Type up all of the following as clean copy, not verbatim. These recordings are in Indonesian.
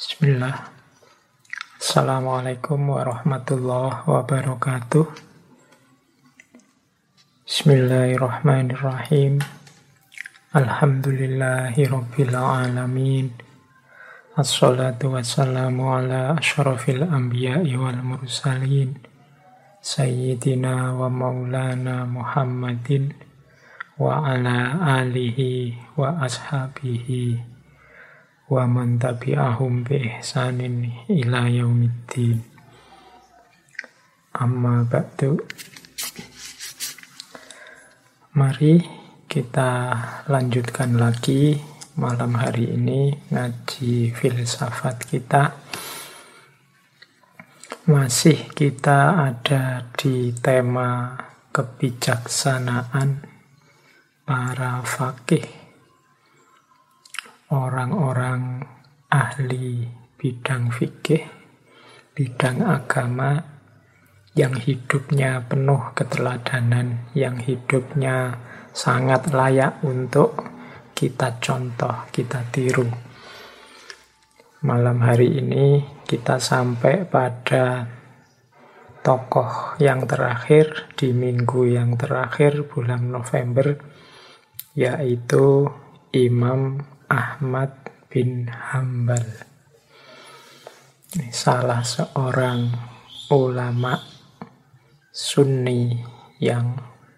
Bismillah. Assalamualaikum warahmatullahi wabarakatuh. Bismillahirrahmanirrahim. Alhamdulillahi rabbil alamin. Assalatu wassalamu ala asyrafil anbiya'i wal mursalin. Sayyidina wa maulana Muhammadin wa ala alihi wa ashabihi wa man tabi'ahum bi ihsanin ila yaumiddin. Amma ba'du. Mari kita lanjutkan lagi malam hari ini ngaji filsafat kita. Masih kita ada di tema kebijaksanaan para faqih, orang-orang ahli bidang fikih, bidang agama, yang hidupnya penuh keteladanan, yang hidupnya sangat layak untuk kita contoh, kita tiru. Malam hari ini kita sampai pada tokoh yang terakhir di minggu yang terakhir bulan November, yaitu Imam Ahmad bin Hambal. Ini salah seorang ulama Sunni yang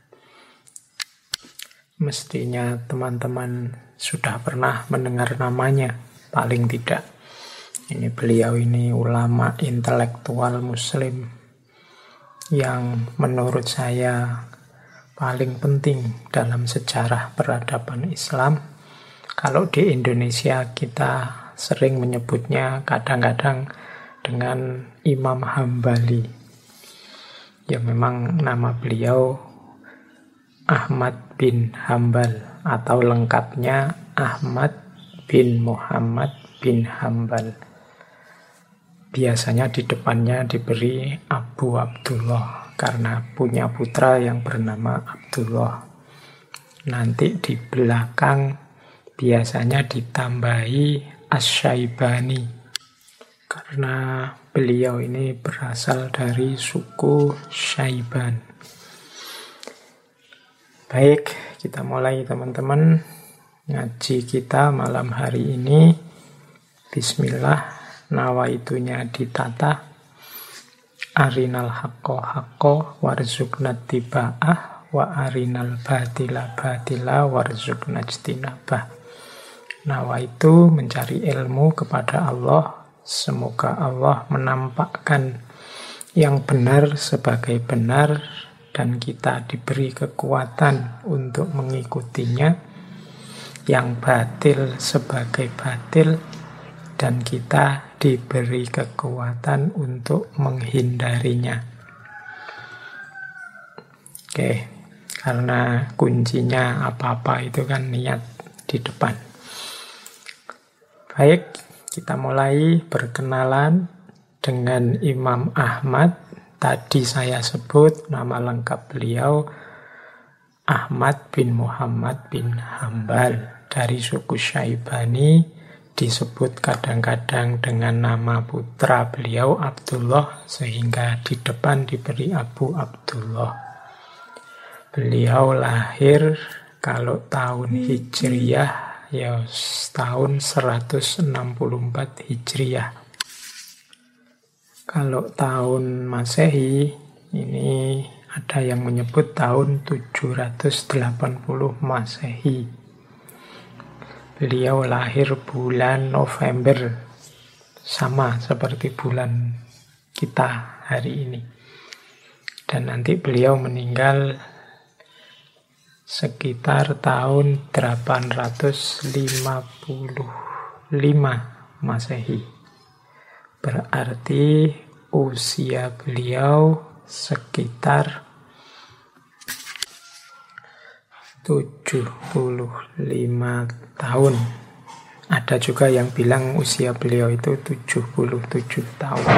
mestinya teman-teman sudah pernah mendengar namanya, paling tidak. Beliau ini ulama intelektual Muslim yang menurut saya paling penting dalam sejarah peradaban Islam. Kalau di Indonesia kita sering menyebutnya kadang-kadang dengan Imam Hambali. Ya memang nama beliau Ahmad bin Hambal atau lengkapnya Ahmad bin Muhammad bin Hambal. Biasanya di depannya diberi Abu Abdullah karena punya putra yang bernama Abdullah. Nanti di belakang biasanya ditambahi Asy-Syaibani karena beliau ini berasal dari suku Syaiban. Baik, kita mulai teman-teman ngaji kita malam hari ini. Bismillah, nawaitunya ditata. Arinal haqqo haqqo warzuqna tiba'ah wa arinal batila batila warzuqna ijtinabah. Nawaitu mencari ilmu kepada Allah, semoga Allah menampakkan yang benar sebagai benar dan kita diberi kekuatan untuk mengikutinya, yang batil sebagai batil dan kita diberi kekuatan untuk menghindarinya. Oke, karena kuncinya apa-apa itu kan niat di depan. Baik, kita mulai berkenalan dengan Imam Ahmad. Tadi saya sebut nama lengkap beliau Ahmad bin Muhammad bin Hambal dari suku Syaibani, disebut kadang-kadang dengan nama putra beliau Abdullah, sehingga di depan diberi Abu Abdullah. Beliau lahir kalau tahun Hijriyah ya tahun 164 Hijriah. Kalau tahun Masehi ini ada yang menyebut tahun 780 Masehi. Beliau lahir bulan November, sama seperti bulan kita hari ini. Dan nanti beliau meninggal sekitar tahun 855 Masehi. Berarti usia beliau sekitar 75 tahun. Ada juga yang bilang usia beliau itu 77 tahun.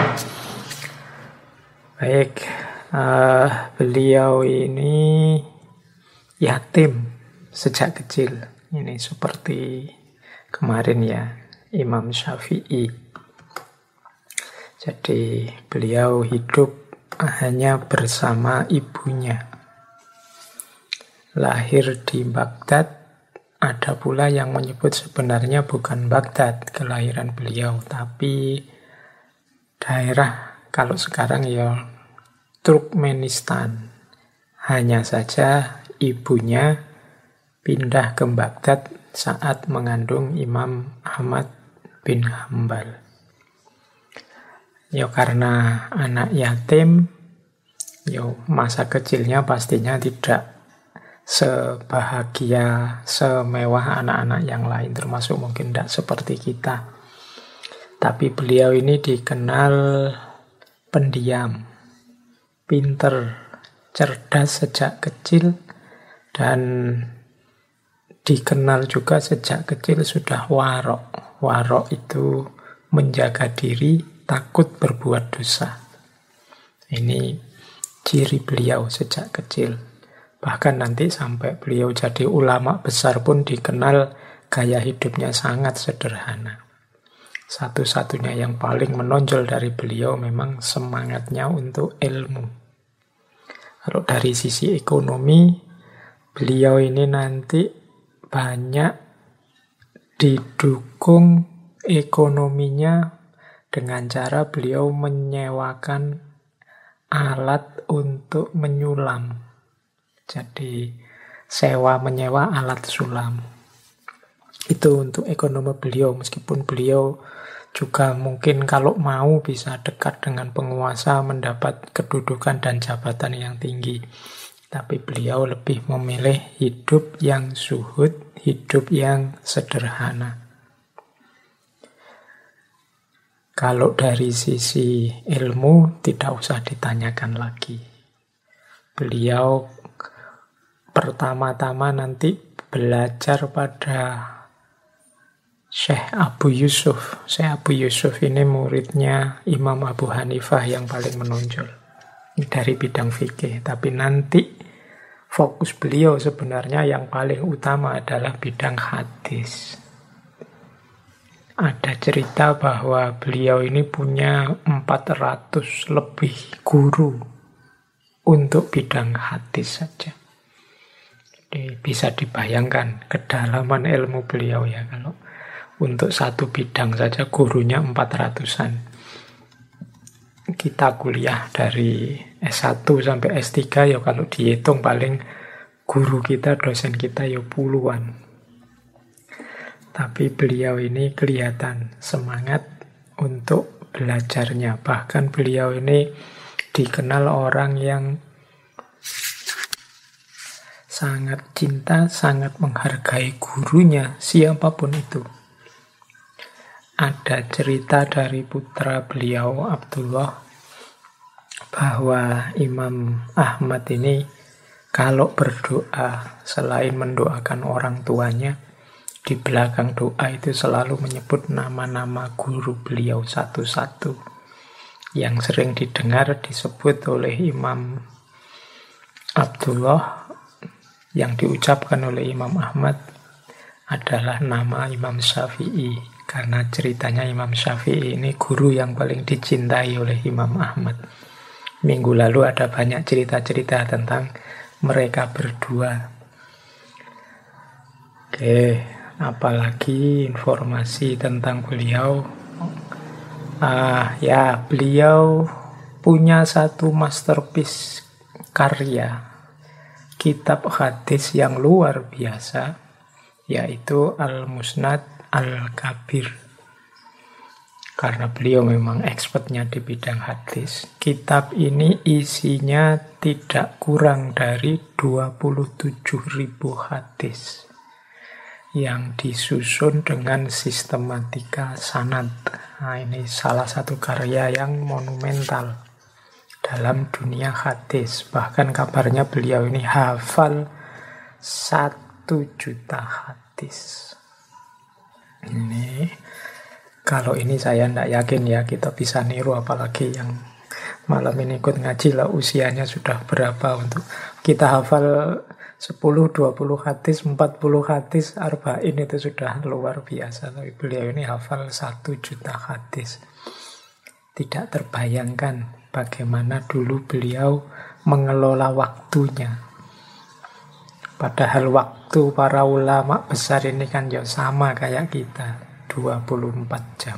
Baik, beliau ini yatim sejak kecil. Ini seperti kemarin ya, Imam Syafi'i. Jadi beliau hidup hanya bersama ibunya. Lahir di Baghdad, ada pula yang menyebut sebenarnya bukan Baghdad kelahiran beliau, tapi daerah kalau sekarang ya Turkmenistan. Hanya saja ibunya pindah ke Baghdad saat mengandung Imam Ahmad bin Hambal. Ya karena anak yatim, ya masa kecilnya pastinya tidak sebahagia, semewah anak-anak yang lain, termasuk mungkin tidak seperti kita. Tapi beliau ini dikenal pendiam, pinter, cerdas sejak kecil, dan dikenal juga sejak kecil sudah warok. Warok itu menjaga diri, takut berbuat dosa. Ini ciri beliau sejak kecil. Bahkan nanti sampai beliau jadi ulama besar pun dikenal gaya hidupnya sangat sederhana. Satu-satunya yang paling menonjol dari beliau memang semangatnya untuk ilmu. Kalau dari sisi ekonomi, beliau ini nanti banyak didukung ekonominya dengan cara beliau menyewakan alat untuk menyulam. Jadi sewa menyewa alat sulam. Itu untuk ekonomi beliau, meskipun beliau juga mungkin kalau mau bisa dekat dengan penguasa, mendapat kedudukan dan jabatan yang tinggi. Tapi beliau lebih memilih hidup yang zuhud, hidup yang sederhana. Kalau dari sisi ilmu tidak usah ditanyakan lagi. Beliau pertama-tama nanti belajar pada Syekh Abu Yusuf. Syekh Abu Yusuf ini muridnya Imam Abu Hanifah yang paling menonjol. Ini dari bidang fikih. Tapi nanti fokus beliau sebenarnya yang paling utama adalah bidang hadis. Ada cerita bahwa beliau ini punya 400 lebih guru untuk bidang hadis saja. Jadi bisa dibayangkan kedalaman ilmu beliau ya, kalau untuk satu bidang saja gurunya 400-an. Kita kuliah dari S1 sampai S3 ya kalau dihitung paling guru kita, dosen kita ya puluhan. Tapi beliau ini kelihatan semangat untuk belajarnya. Bahkan beliau ini dikenal orang yang sangat cinta, sangat menghargai gurunya, siapapun itu. Ada cerita dari putra beliau, Abdullah, bahwa Imam Ahmad ini kalau berdoa, selain mendoakan orang tuanya, di belakang doa itu selalu menyebut nama-nama guru beliau satu-satu. Yang sering didengar disebut oleh Imam Abdullah, yang diucapkan oleh Imam Ahmad adalah nama Imam Syafi'i. Karena ceritanya Imam Syafi'i ini guru yang paling dicintai oleh Imam Ahmad. Minggu lalu ada banyak cerita-cerita tentang mereka berdua. Oke. Apalagi informasi tentang beliau. Beliau punya satu masterpiece karya, kitab hadis yang luar biasa, yaitu Al-Musnad Al-Kabir. Karena beliau memang expertnya di bidang hadis. Kitab ini isinya tidak kurang dari 27.000 hadis yang disusun dengan sistematika sanad. Nah, ini salah satu karya yang monumental dalam dunia hadis. Bahkan kabarnya beliau ini hafal 1 juta hadis. Ini kalau ini saya tidak yakin ya kita bisa niru, apalagi yang malam ini ikut ngaji lah usianya sudah berapa untuk kita hafal 10-20 hadis, 40 hadis, arba'in itu sudah luar biasa. Tapi beliau ini hafal 1 juta hadis. Tidak terbayangkan bagaimana dulu beliau mengelola waktunya. Padahal waktu para ulama besar ini kan ya sama kayak kita, 24 jam.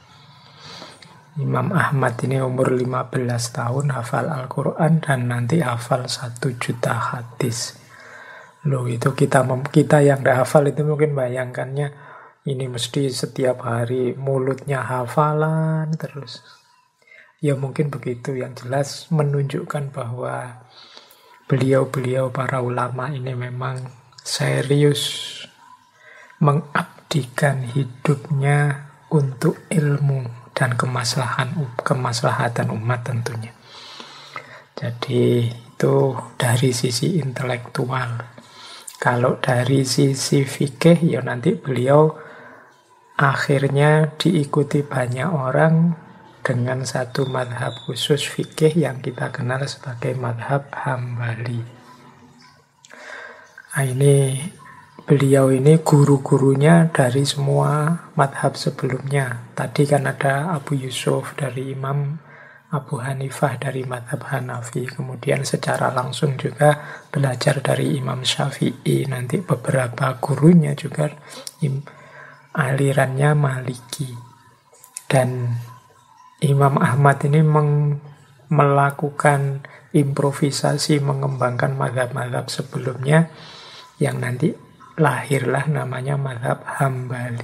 Imam Ahmad ini umur 15 tahun hafal Al-Quran dan nanti hafal 1 juta hadis. Loh, itu kita yang tidak hafal itu mungkin bayangkannya ini mesti setiap hari mulutnya hafalan terus. Ya mungkin begitu, yang jelas menunjukkan bahwa beliau-beliau para ulama ini memang serius mengabdikan hidupnya untuk ilmu dan kemaslahatan umat tentunya. Jadi itu dari sisi intelektual. Kalau dari sisi fikih ya nanti beliau akhirnya diikuti banyak orang dengan satu madhab khusus fikih yang kita kenal sebagai madhab Hambali. Nah, ini beliau ini guru-gurunya dari semua madhab sebelumnya. Tadi kan ada Abu Yusuf dari Imam Abu Hanifah dari madhab Hanafi. Kemudian secara langsung juga belajar dari Imam Syafi'i. Nanti beberapa gurunya juga alirannya Maliki. Dan Imam Ahmad ini melakukan improvisasi, mengembangkan madhab-madhab sebelumnya yang nanti lahirlah namanya madhab Hambali.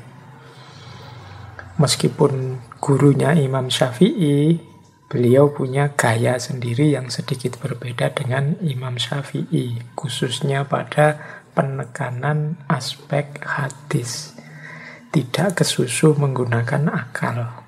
Meskipun gurunya Imam Syafi'i, beliau punya gaya sendiri yang sedikit berbeda dengan Imam Syafi'i, khususnya pada penekanan aspek hadis. Tidak kesusu menggunakan akal.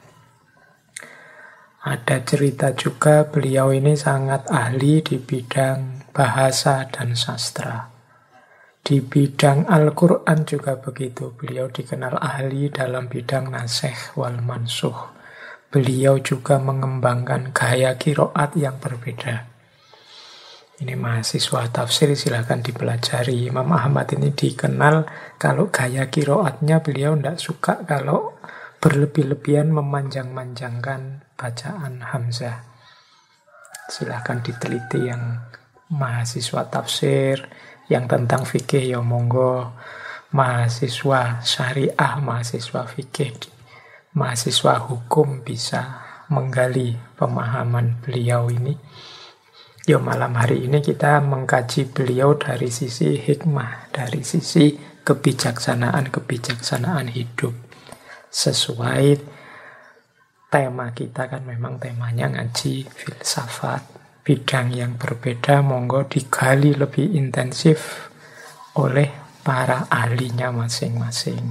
Ada cerita juga beliau ini sangat ahli di bidang bahasa dan sastra. Di bidang Al-Quran juga begitu. Beliau dikenal ahli dalam bidang nasikh wal mansukh. Beliau juga mengembangkan gaya qiraat yang berbeda. Ini mahasiswa tafsir silahkan dipelajari. Imam Ahmad ini dikenal kalau gaya qiraatnya beliau tidak suka kalau berlebih-lebihan memanjang-manjangkan bacaan Hamzah. Silahkan diteliti yang mahasiswa tafsir, yang tentang fikih ya monggo, mahasiswa syariah, mahasiswa fikih, mahasiswa hukum bisa menggali pemahaman beliau ini. Ya malam hari ini kita mengkaji beliau dari sisi hikmah, dari sisi kebijaksanaan hidup. Sesuai tema kita kan memang temanya ngaji filsafat. Bidang yang berbeda monggo digali lebih intensif oleh para ahlinya masing-masing.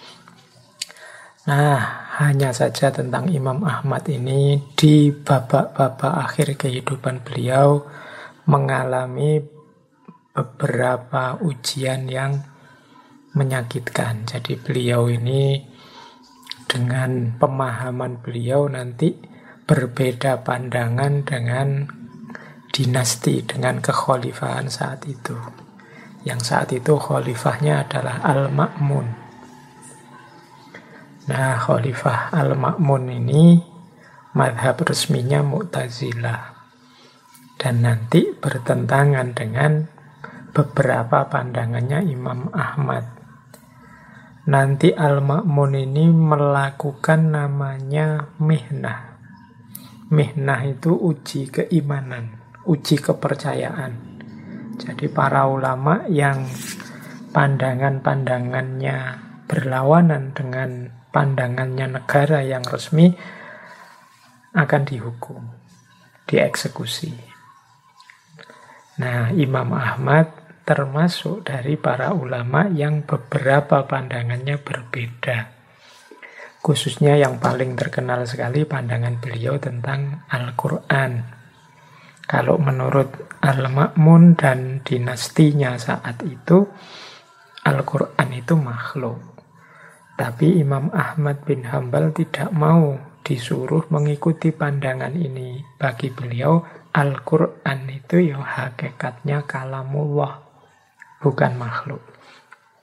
Nah, hanya saja tentang Imam Ahmad ini di babak-babak akhir kehidupan beliau mengalami beberapa ujian yang menyakitkan. Jadi beliau ini dengan pemahaman beliau nanti berbeda pandangan dengan dinasti, dengan kekhalifahan saat itu. Yang saat itu khalifahnya adalah Al-Ma'mun. Nah, Khalifah Al-Ma'mun ini madhab resminya Mu'tazilah. Dan nanti bertentangan dengan beberapa pandangannya Imam Ahmad. Nanti Al-Ma'mun ini melakukan namanya mihnah. Mihnah itu uji keimanan, uji kepercayaan. Jadi para ulama yang pandangan-pandangannya berlawanan dengan pandangannya negara yang resmi akan dihukum, dieksekusi. Nah, Imam Ahmad termasuk dari para ulama yang beberapa pandangannya berbeda. Khususnya yang paling terkenal sekali pandangan beliau tentang Al-Quran. Kalau menurut Al-Ma'mun dan dinastinya saat itu, Al-Quran itu makhluk. Tapi Imam Ahmad bin Hambal tidak mau disuruh mengikuti pandangan ini. Bagi beliau, Al-Quran itu ya hakikatnya kalamullah, bukan makhluk.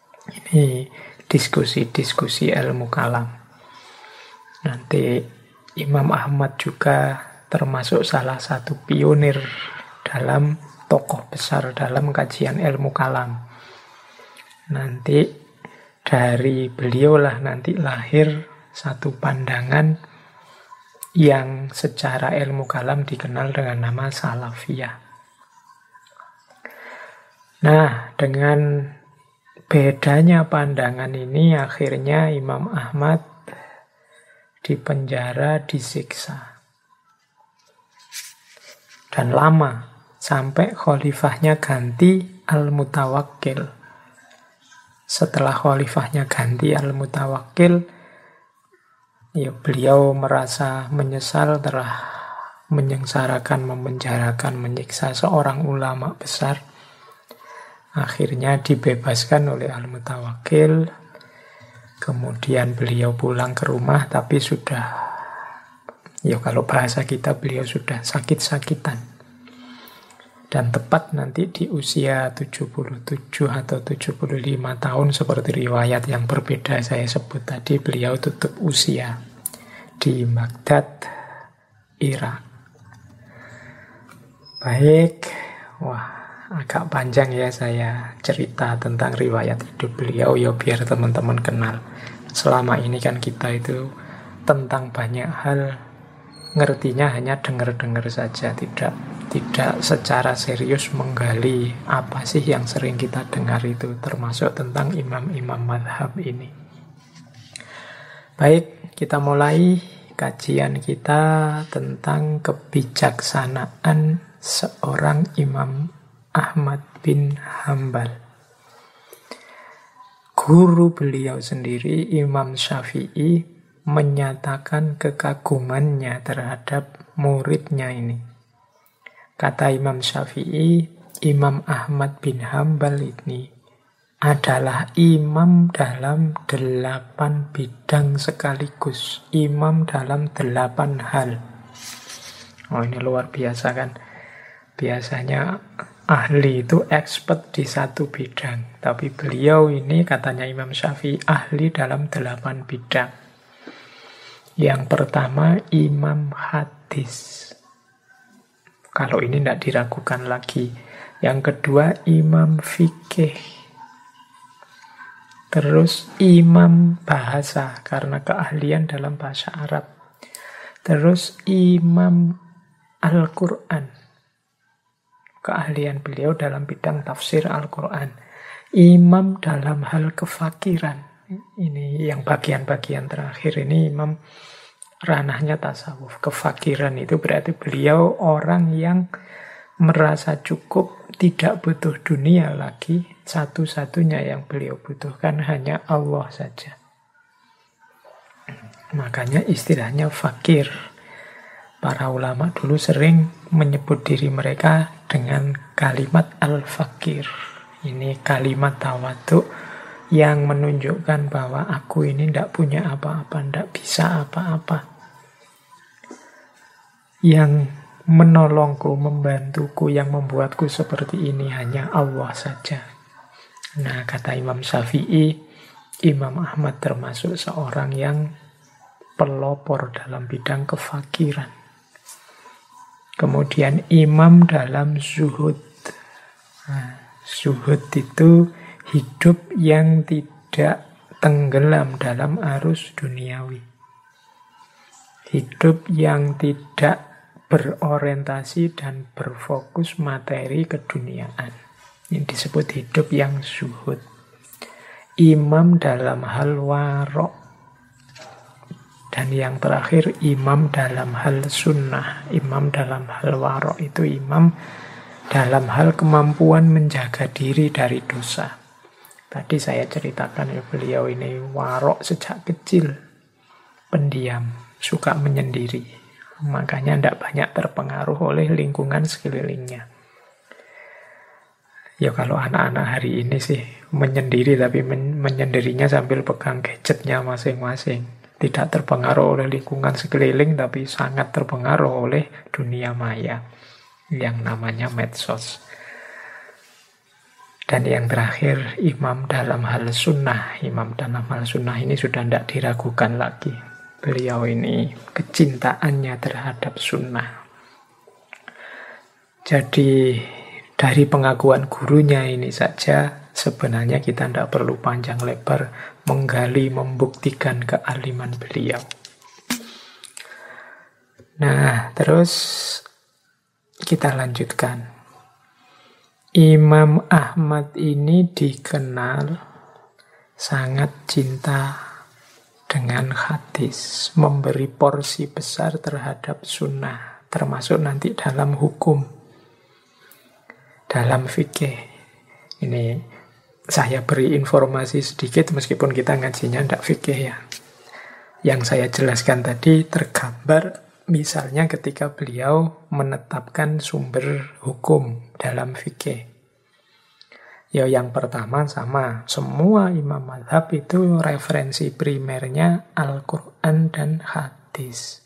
Ini diskusi-diskusi ilmu kalam. Nanti Imam Ahmad juga termasuk salah satu pionir dalam tokoh besar dalam kajian ilmu kalam. Nanti dari beliau lah nanti lahir satu pandangan yang secara ilmu kalam dikenal dengan nama salafiyah. Nah, dengan bedanya pandangan ini akhirnya Imam Ahmad dipenjara, disiksa. Dan lama, sampai khalifahnya ganti Al-Mutawakkil. Setelah khalifahnya ganti Al-Mutawakkil, ya beliau merasa menyesal telah menyengsarakan, memenjarakan, menyiksa seorang ulama besar. Akhirnya dibebaskan oleh Al-Mutawakkil. Kemudian beliau pulang ke rumah, tapi sudah, ya kalau bahasa kita beliau sudah sakit-sakitan. Dan tepat nanti di usia 77 atau 75 tahun seperti riwayat yang berbeda saya sebut tadi, beliau tutup usia di Baghdad, Irak. Baik, wah agak panjang ya saya cerita tentang riwayat hidup beliau ya biar teman-teman kenal. Selama ini kan kita itu tentang banyak hal ngertinya hanya dengar-dengar saja, tidak secara serius menggali apa sih yang sering kita dengar itu, termasuk tentang imam-imam madhab ini. Baik, kita mulai kajian kita tentang kebijaksanaan seorang Imam Ahmad bin Hambal. Guru beliau sendiri, Imam Syafi'i, menyatakan kekagumannya terhadap muridnya ini. Kata Imam Syafi'i, Imam Ahmad bin Hambal ini adalah imam dalam 8 bidang sekaligus. Imam dalam 8 hal. Oh, ini luar biasa kan? Biasanya ahli itu expert di satu bidang. Tapi beliau ini katanya Imam Syafi'i ahli dalam 8 bidang. Yang pertama, imam hadis. Kalau ini tidak diragukan lagi. Yang kedua, imam fikih. Terus imam bahasa, karena keahlian dalam bahasa Arab. Terus imam Al-Quran. Keahlian beliau dalam bidang tafsir Al-Quran. Imam dalam hal kefakiran. Ini yang bagian-bagian terakhir ini imam ranahnya tasawuf. Kefakiran itu berarti beliau orang yang merasa cukup, tidak butuh dunia lagi. Satu-satunya yang beliau butuhkan hanya Allah saja. Makanya istilahnya fakir. Para ulama dulu sering menyebut diri mereka dengan kalimat al-fakir. Ini kalimat tawadhu yang menunjukkan bahwa aku ini tidak punya apa-apa, tidak bisa apa-apa. Yang menolongku, membantuku, yang membuatku seperti ini hanya Allah saja. Nah, kata Imam Syafi'i, Imam Ahmad termasuk seorang yang pelopor dalam bidang kefakiran. Kemudian imam dalam zuhud. Nah, zuhud itu hidup yang tidak tenggelam dalam arus duniawi. Hidup yang tidak berorientasi dan berfokus materi keduniaan. Ini disebut hidup yang zuhud. Imam dalam hal warok. Dan yang terakhir, imam dalam hal sunnah. Imam dalam hal warok itu imam dalam hal kemampuan menjaga diri dari dosa. Tadi saya ceritakan ya, beliau ini warok sejak kecil. Pendiam, suka menyendiri. Makanya tidak banyak terpengaruh oleh lingkungan sekelilingnya. Ya kalau anak-anak hari ini sih menyendiri, tapi menyendirinya sambil pegang gadgetnya masing-masing. Tidak terpengaruh oleh lingkungan sekeliling, tapi sangat terpengaruh oleh dunia maya yang namanya medsos. Dan yang terakhir, imam dalam hal sunnah. Imam dalam hal sunnah ini sudah tidak diragukan lagi. beliau ini, kecintaannya terhadap sunnah. Jadi dari pengakuan gurunya ini saja sebenarnya kita tidak perlu panjang lebar menggali, membuktikan kealiman beliau. Nah, terus kita lanjutkan. Imam Ahmad ini dikenal sangat cinta dengan hadis, memberi porsi besar terhadap sunnah, termasuk nanti dalam hukum, dalam fikih. Ini saya beri informasi sedikit meskipun kita ngajinya tidak fikih ya. Yang saya jelaskan tadi tergambar misalnya ketika beliau menetapkan sumber hukum dalam fikih. Ya yang pertama sama, semua imam mazhab itu referensi primernya Al-Quran dan hadis.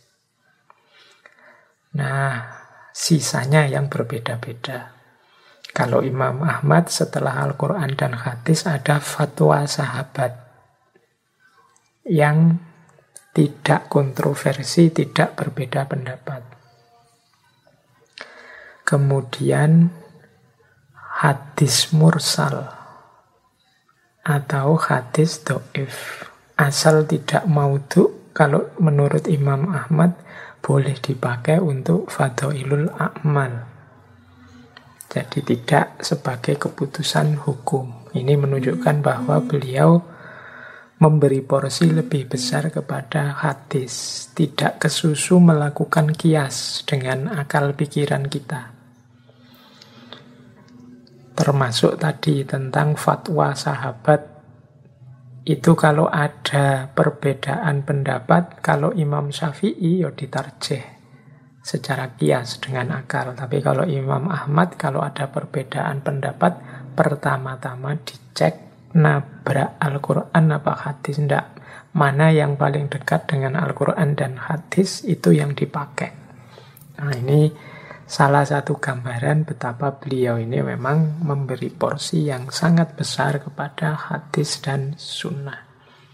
Nah, sisanya yang berbeda-beda. Kalau Imam Ahmad setelah Al-Quran dan hadis ada fatwa sahabat yang tidak kontroversi, tidak berbeda pendapat. Kemudian hadis mursal atau hadis do'if. Asal tidak maudhu, kalau menurut Imam Ahmad boleh dipakai untuk fadhailul a'mal. Jadi tidak sebagai keputusan hukum. Ini menunjukkan bahwa beliau memberi porsi lebih besar kepada hadis. Tidak kesusu melakukan kias dengan akal pikiran kita. Termasuk tadi tentang fatwa sahabat. Itu kalau ada perbedaan pendapat, kalau Imam Syafi'i ya ditarjih secara kias dengan akal. Tapi kalau Imam Ahmad, kalau ada perbedaan pendapat, pertama-tama dicek nabrak Al-Quran apa hadis. Tidak. Mana yang paling dekat dengan Al-Quran dan hadis, itu yang dipakai. Nah, ini salah satu gambaran betapa beliau ini memang memberi porsi yang sangat besar kepada hadis dan sunnah.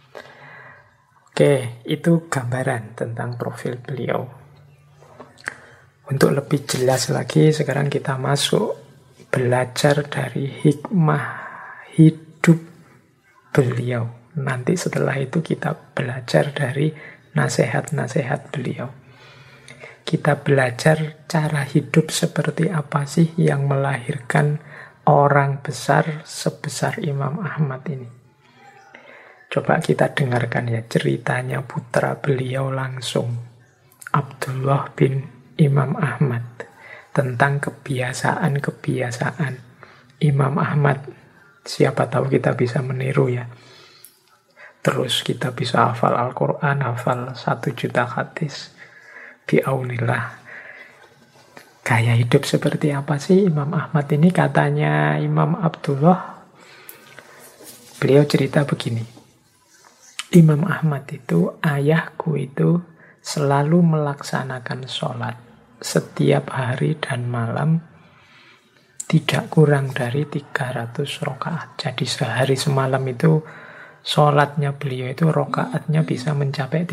Oke, itu gambaran tentang profil beliau. Untuk lebih jelas lagi, sekarang kita masuk belajar dari hikmah hidup beliau. Nanti setelah itu kita belajar dari nasihat-nasihat beliau. Kita belajar cara hidup seperti apa sih yang melahirkan orang besar sebesar Imam Ahmad ini. Coba kita dengarkan ya ceritanya putra beliau langsung, Abdullah bin Imam Ahmad, tentang kebiasaan-kebiasaan Imam Ahmad. Siapa tahu kita bisa meniru ya. Terus kita bisa hafal Al-Quran, hafal 1 juta hadis. Biaunillah. Gaya hidup seperti apa sih Imam Ahmad ini? Katanya Imam Abdullah, beliau cerita begini. Imam Ahmad itu, ayahku itu selalu melaksanakan sholat setiap hari dan malam tidak kurang dari 300 rakaat. Jadi sehari semalam itu sholatnya beliau itu rakaatnya bisa mencapai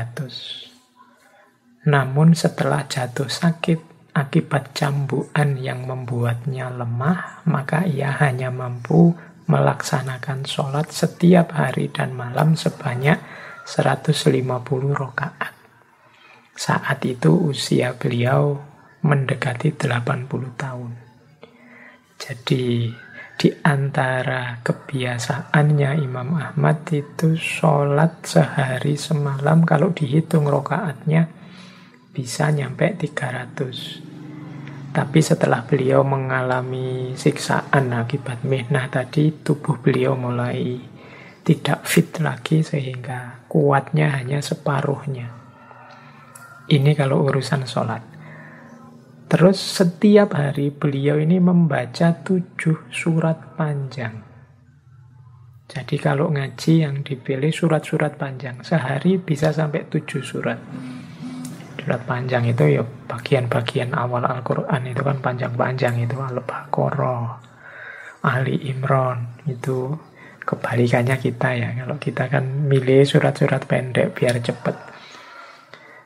300. Namun setelah jatuh sakit akibat cambukan yang membuatnya lemah, maka ia hanya mampu melaksanakan sholat setiap hari dan malam sebanyak 150 rakaat. Saat itu usia beliau mendekati 80 tahun. Jadi di antara kebiasaannya Imam Ahmad itu sholat sehari semalam, kalau dihitung rakaatnya bisa nyampe 300. Tapi setelah beliau mengalami siksaan akibat mihnah tadi, tubuh beliau mulai tidak fit lagi sehingga kuatnya hanya separuhnya. Ini kalau urusan sholat. Terus setiap hari beliau ini membaca 7 surat panjang. Jadi kalau ngaji yang dipilih surat-surat panjang. Sehari bisa sampai 7 surat. Surat panjang itu ya bagian-bagian awal Al-Quran itu kan panjang-panjang. Itu Al-Baqarah, Ali Imran. Itu kebalikannya kita ya. Kalau kita kan milih surat-surat pendek biar cepat.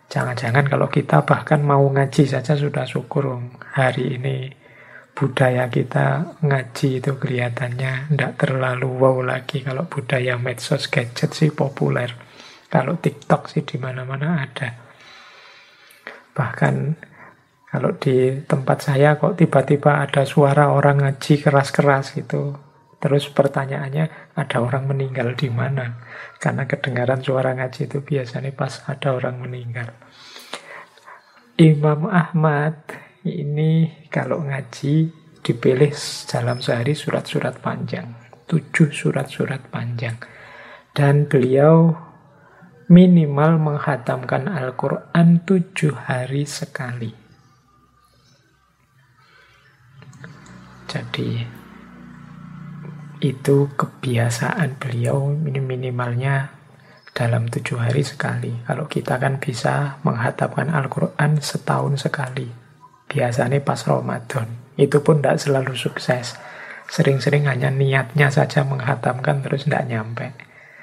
Jangan-jangan kalau kita bahkan mau ngaji saja sudah syukur. Hari ini budaya kita ngaji itu kelihatannya tidak terlalu wow lagi. Kalau budaya medsos gadget sih populer. Kalau TikTok sih di mana-mana ada. Bahkan kalau di tempat saya kok tiba-tiba ada suara orang ngaji keras-keras gitu. Terus pertanyaannya, ada orang meninggal di mana? Karena kedengaran suara ngaji itu biasanya pas ada orang meninggal. Imam Ahmad ini kalau ngaji dipilih dalam sehari surat-surat panjang. 7 surat-surat panjang. Dan beliau minimal menghatamkan Al-Quran 7 hari sekali. Jadi itu kebiasaan beliau, ini minimalnya dalam 7 hari sekali. Kalau kita kan bisa menghatamkan Al-Quran setahun sekali. Biasanya pas Ramadan. Itu pun tidak selalu sukses. Sering-sering hanya niatnya saja menghatamkan terus tidak nyampe.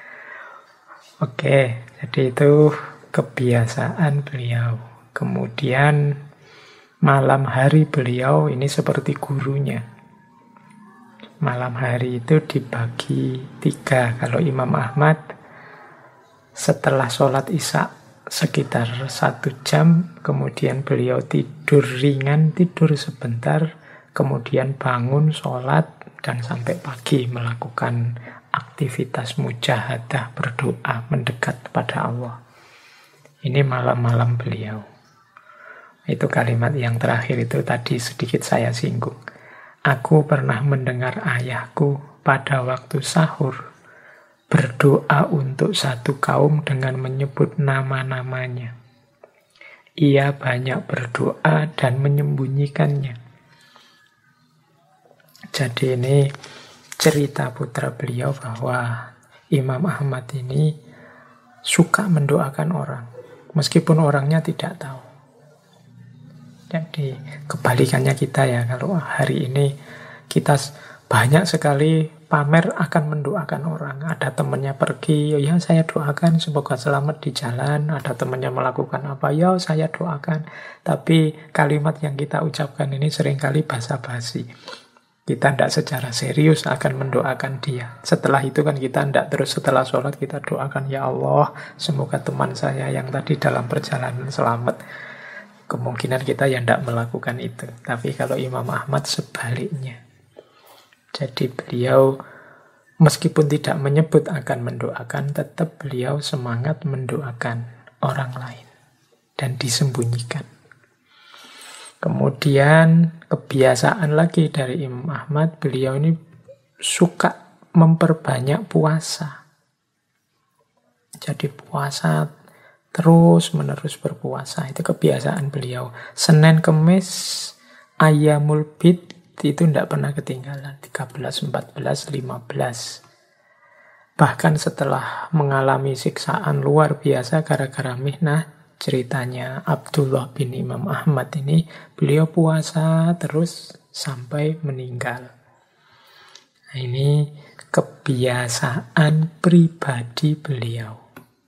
Oke, jadi itu kebiasaan beliau. Kemudian malam hari beliau ini seperti gurunya. Malam hari itu dibagi 3. Kalau Imam Ahmad setelah sholat isya sekitar 1 jam, kemudian beliau tidur ringan, tidur sebentar, kemudian bangun sholat, dan sampai pagi melakukan aktivitas mujahadah, berdoa, mendekat kepada Allah. Ini malam-malam beliau. Itu kalimat yang terakhir itu tadi sedikit saya singgung. Aku pernah mendengar ayahku pada waktu sahur berdoa untuk satu kaum dengan menyebut nama-namanya. Ia banyak berdoa dan menyembunyikannya. Jadi ini cerita putra beliau bahwa Imam Ahmad ini suka mendoakan orang, meskipun orangnya tidak tahu. Jadi kebalikannya kita ya, kalau hari ini kita banyak sekali pamer akan mendoakan orang. Ada temannya pergi, ya saya doakan semoga selamat di jalan. Ada temannya melakukan apa, ya saya doakan. Tapi kalimat yang kita ucapkan ini seringkali basa-basi. Kita tidak secara serius akan mendoakan dia. Setelah itu kan kita tidak terus setelah sholat kita doakan, ya Allah semoga teman saya yang tadi dalam perjalanan selamat. Kemungkinan kita yang tidak melakukan itu. Tapi kalau Imam Ahmad sebaliknya. Jadi beliau meskipun tidak menyebut akan mendoakan, tetap beliau semangat mendoakan orang lain. Dan disembunyikan. Kemudian kebiasaan lagi dari Imam Ahmad, beliau ini suka memperbanyak puasa. Jadi puasa terus menerus berpuasa, itu kebiasaan beliau. Senin, Kemis, Ayyamul Bid itu tidak pernah ketinggalan. 13, 14, 15. Bahkan setelah mengalami siksaan luar biasa gara-gara mihnah, ceritanya Abdullah bin Imam Ahmad ini, beliau puasa terus sampai meninggal. Nah, ini kebiasaan pribadi beliau.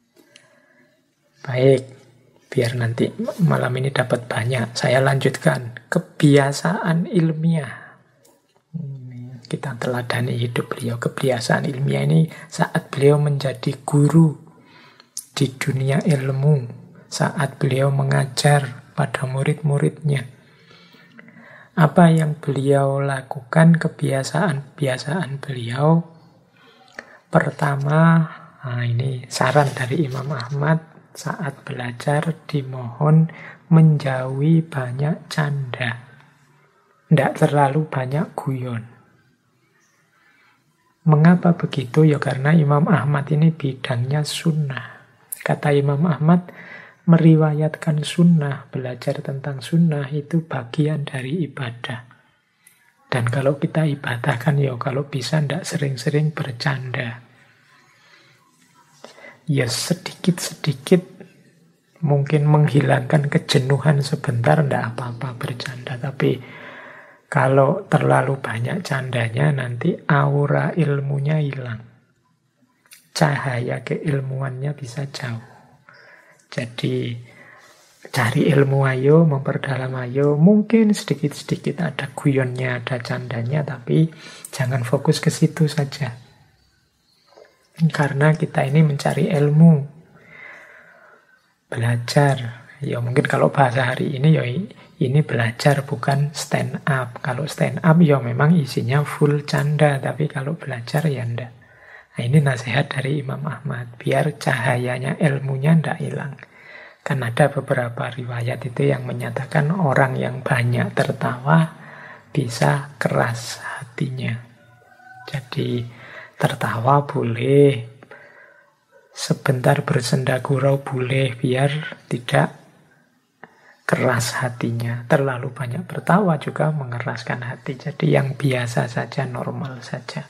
Baik, biar nanti malam ini dapat banyak. Saya lanjutkan. Kebiasaan ilmiah. Kita teladani hidup beliau. Kebiasaan ilmiah ini saat beliau menjadi guru di dunia ilmu. Saat beliau mengajar pada murid-muridnya. Apa yang beliau lakukan, kebiasaan beliau. Pertama, ini saran dari Imam Ahmad. Saat belajar dimohon menjauhi banyak canda. Tidak terlalu banyak guyon. Mengapa begitu? Ya karena Imam Ahmad ini bidangnya sunnah. Kata Imam Ahmad, meriwayatkan sunnah, belajar tentang sunnah itu bagian dari ibadah. Dan kalau kita ibadahkan, ya kalau bisa tidak sering-sering bercanda. Ya sedikit-sedikit mungkin menghilangkan kejenuhan sebentar, tidak apa-apa bercanda. Tapi kalau terlalu banyak candanya nanti aura ilmunya hilang. Cahaya keilmuannya bisa jauh. Jadi cari ilmu ayo, memperdalam ayo. Mungkin sedikit-sedikit ada guyonnya, ada candanya, tapi jangan fokus ke situ saja. Karena kita ini mencari ilmu, belajar. Ya mungkin kalau bahasa hari ini ya ini belajar bukan stand up. Kalau stand up ya memang isinya full canda, tapi kalau belajar ya enggak. Nah ini nasihat dari Imam Ahmad, biar cahayanya ilmunya enggak hilang. Kan ada beberapa riwayat itu yang menyatakan orang yang banyak tertawa bisa keras hatinya. Jadi tertawa boleh, sebentar bersenda gurau boleh, biar tidak keras hatinya. Terlalu banyak bertawa juga mengeraskan hati. Jadi yang biasa saja, normal saja.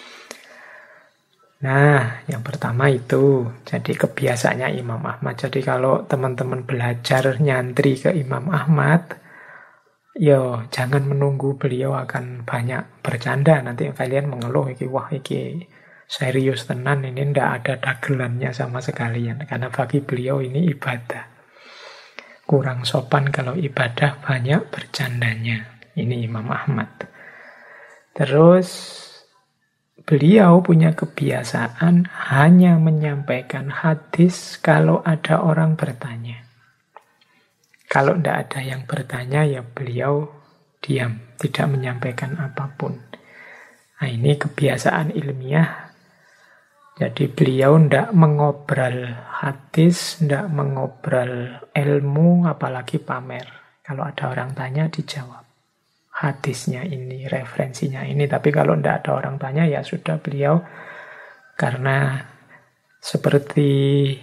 Nah, yang pertama itu, jadi kebiasaannya Imam Ahmad. Jadi kalau teman-teman belajar nyantri ke Imam Ahmad, yo jangan menunggu beliau akan banyak bercanda. Nanti kalian mengeluh, wah iki serius tenan, ini ndak ada dagelannya sama sekalian. Karena bagi beliau ini ibadah. Kurang sopan kalau ibadah banyak bercandanya. Ini Imam Ahmad. Terus beliau punya kebiasaan hanya menyampaikan hadis kalau ada orang bertanya. Kalau tidak ada yang bertanya, ya beliau diam, tidak menyampaikan apapun. Nah ini kebiasaan ilmiah. Jadi beliau tidak mengobrol hadis, tidak mengobrol ilmu, apalagi pamer. Kalau ada orang tanya, dijawab. Hadisnya ini, referensinya ini. Tapi kalau tidak ada orang tanya, ya sudah beliau. Karena seperti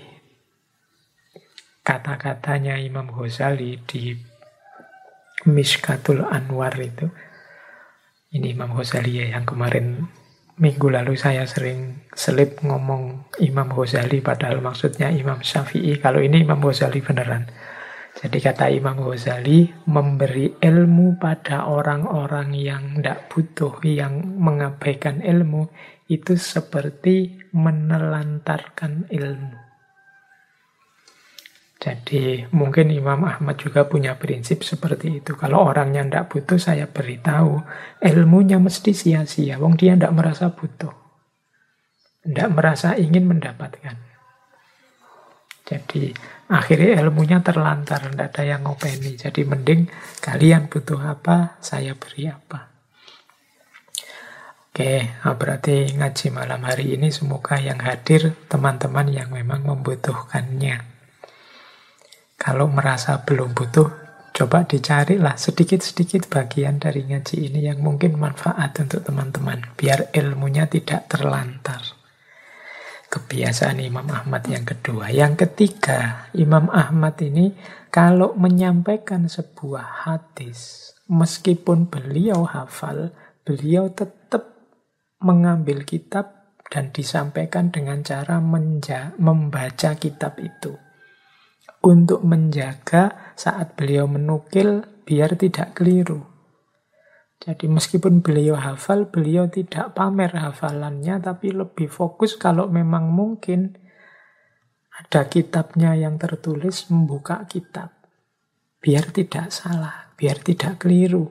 kata-katanya Imam Ghazali di Mishkatul Anwar itu. Ini Imam Ghazali ya, yang kemarin minggu lalu saya sering selip ngomong Imam Ghazali, padahal maksudnya Imam Syafi'i. Kalau ini Imam Ghazali beneran. Jadi kata Imam Ghazali, memberi ilmu pada orang-orang yang tidak butuh, yang mengabaikan ilmu, itu seperti menelantarkan ilmu. Jadi mungkin Imam Ahmad juga punya prinsip seperti itu. Kalau orangnya tidak butuh, saya beritahu, ilmunya mesti sia-sia. Wong dia tidak merasa butuh, tidak merasa ingin mendapatkan. Jadi akhirnya ilmunya terlantar, tidak ada yang ngopeni. Jadi mending kalian butuh apa, saya beri apa. Oke, berarti ngaji malam hari ini semoga yang hadir teman-teman yang memang membutuhkannya. Kalau merasa belum butuh, coba dicarilah sedikit-sedikit bagian dari ngaji ini yang mungkin manfaat untuk teman-teman, biar ilmunya tidak terlantar. Kebiasaan Imam Ahmad yang kedua. Yang ketiga, Imam Ahmad ini kalau menyampaikan sebuah hadis, meskipun beliau hafal, beliau tetap mengambil kitab dan disampaikan dengan cara membaca kitab itu. Untuk menjaga saat beliau menukil biar tidak keliru. Jadi meskipun beliau hafal, beliau tidak pamer hafalannya, tapi lebih fokus kalau memang mungkin ada kitabnya yang tertulis, membuka kitab. Biar tidak salah, biar tidak keliru.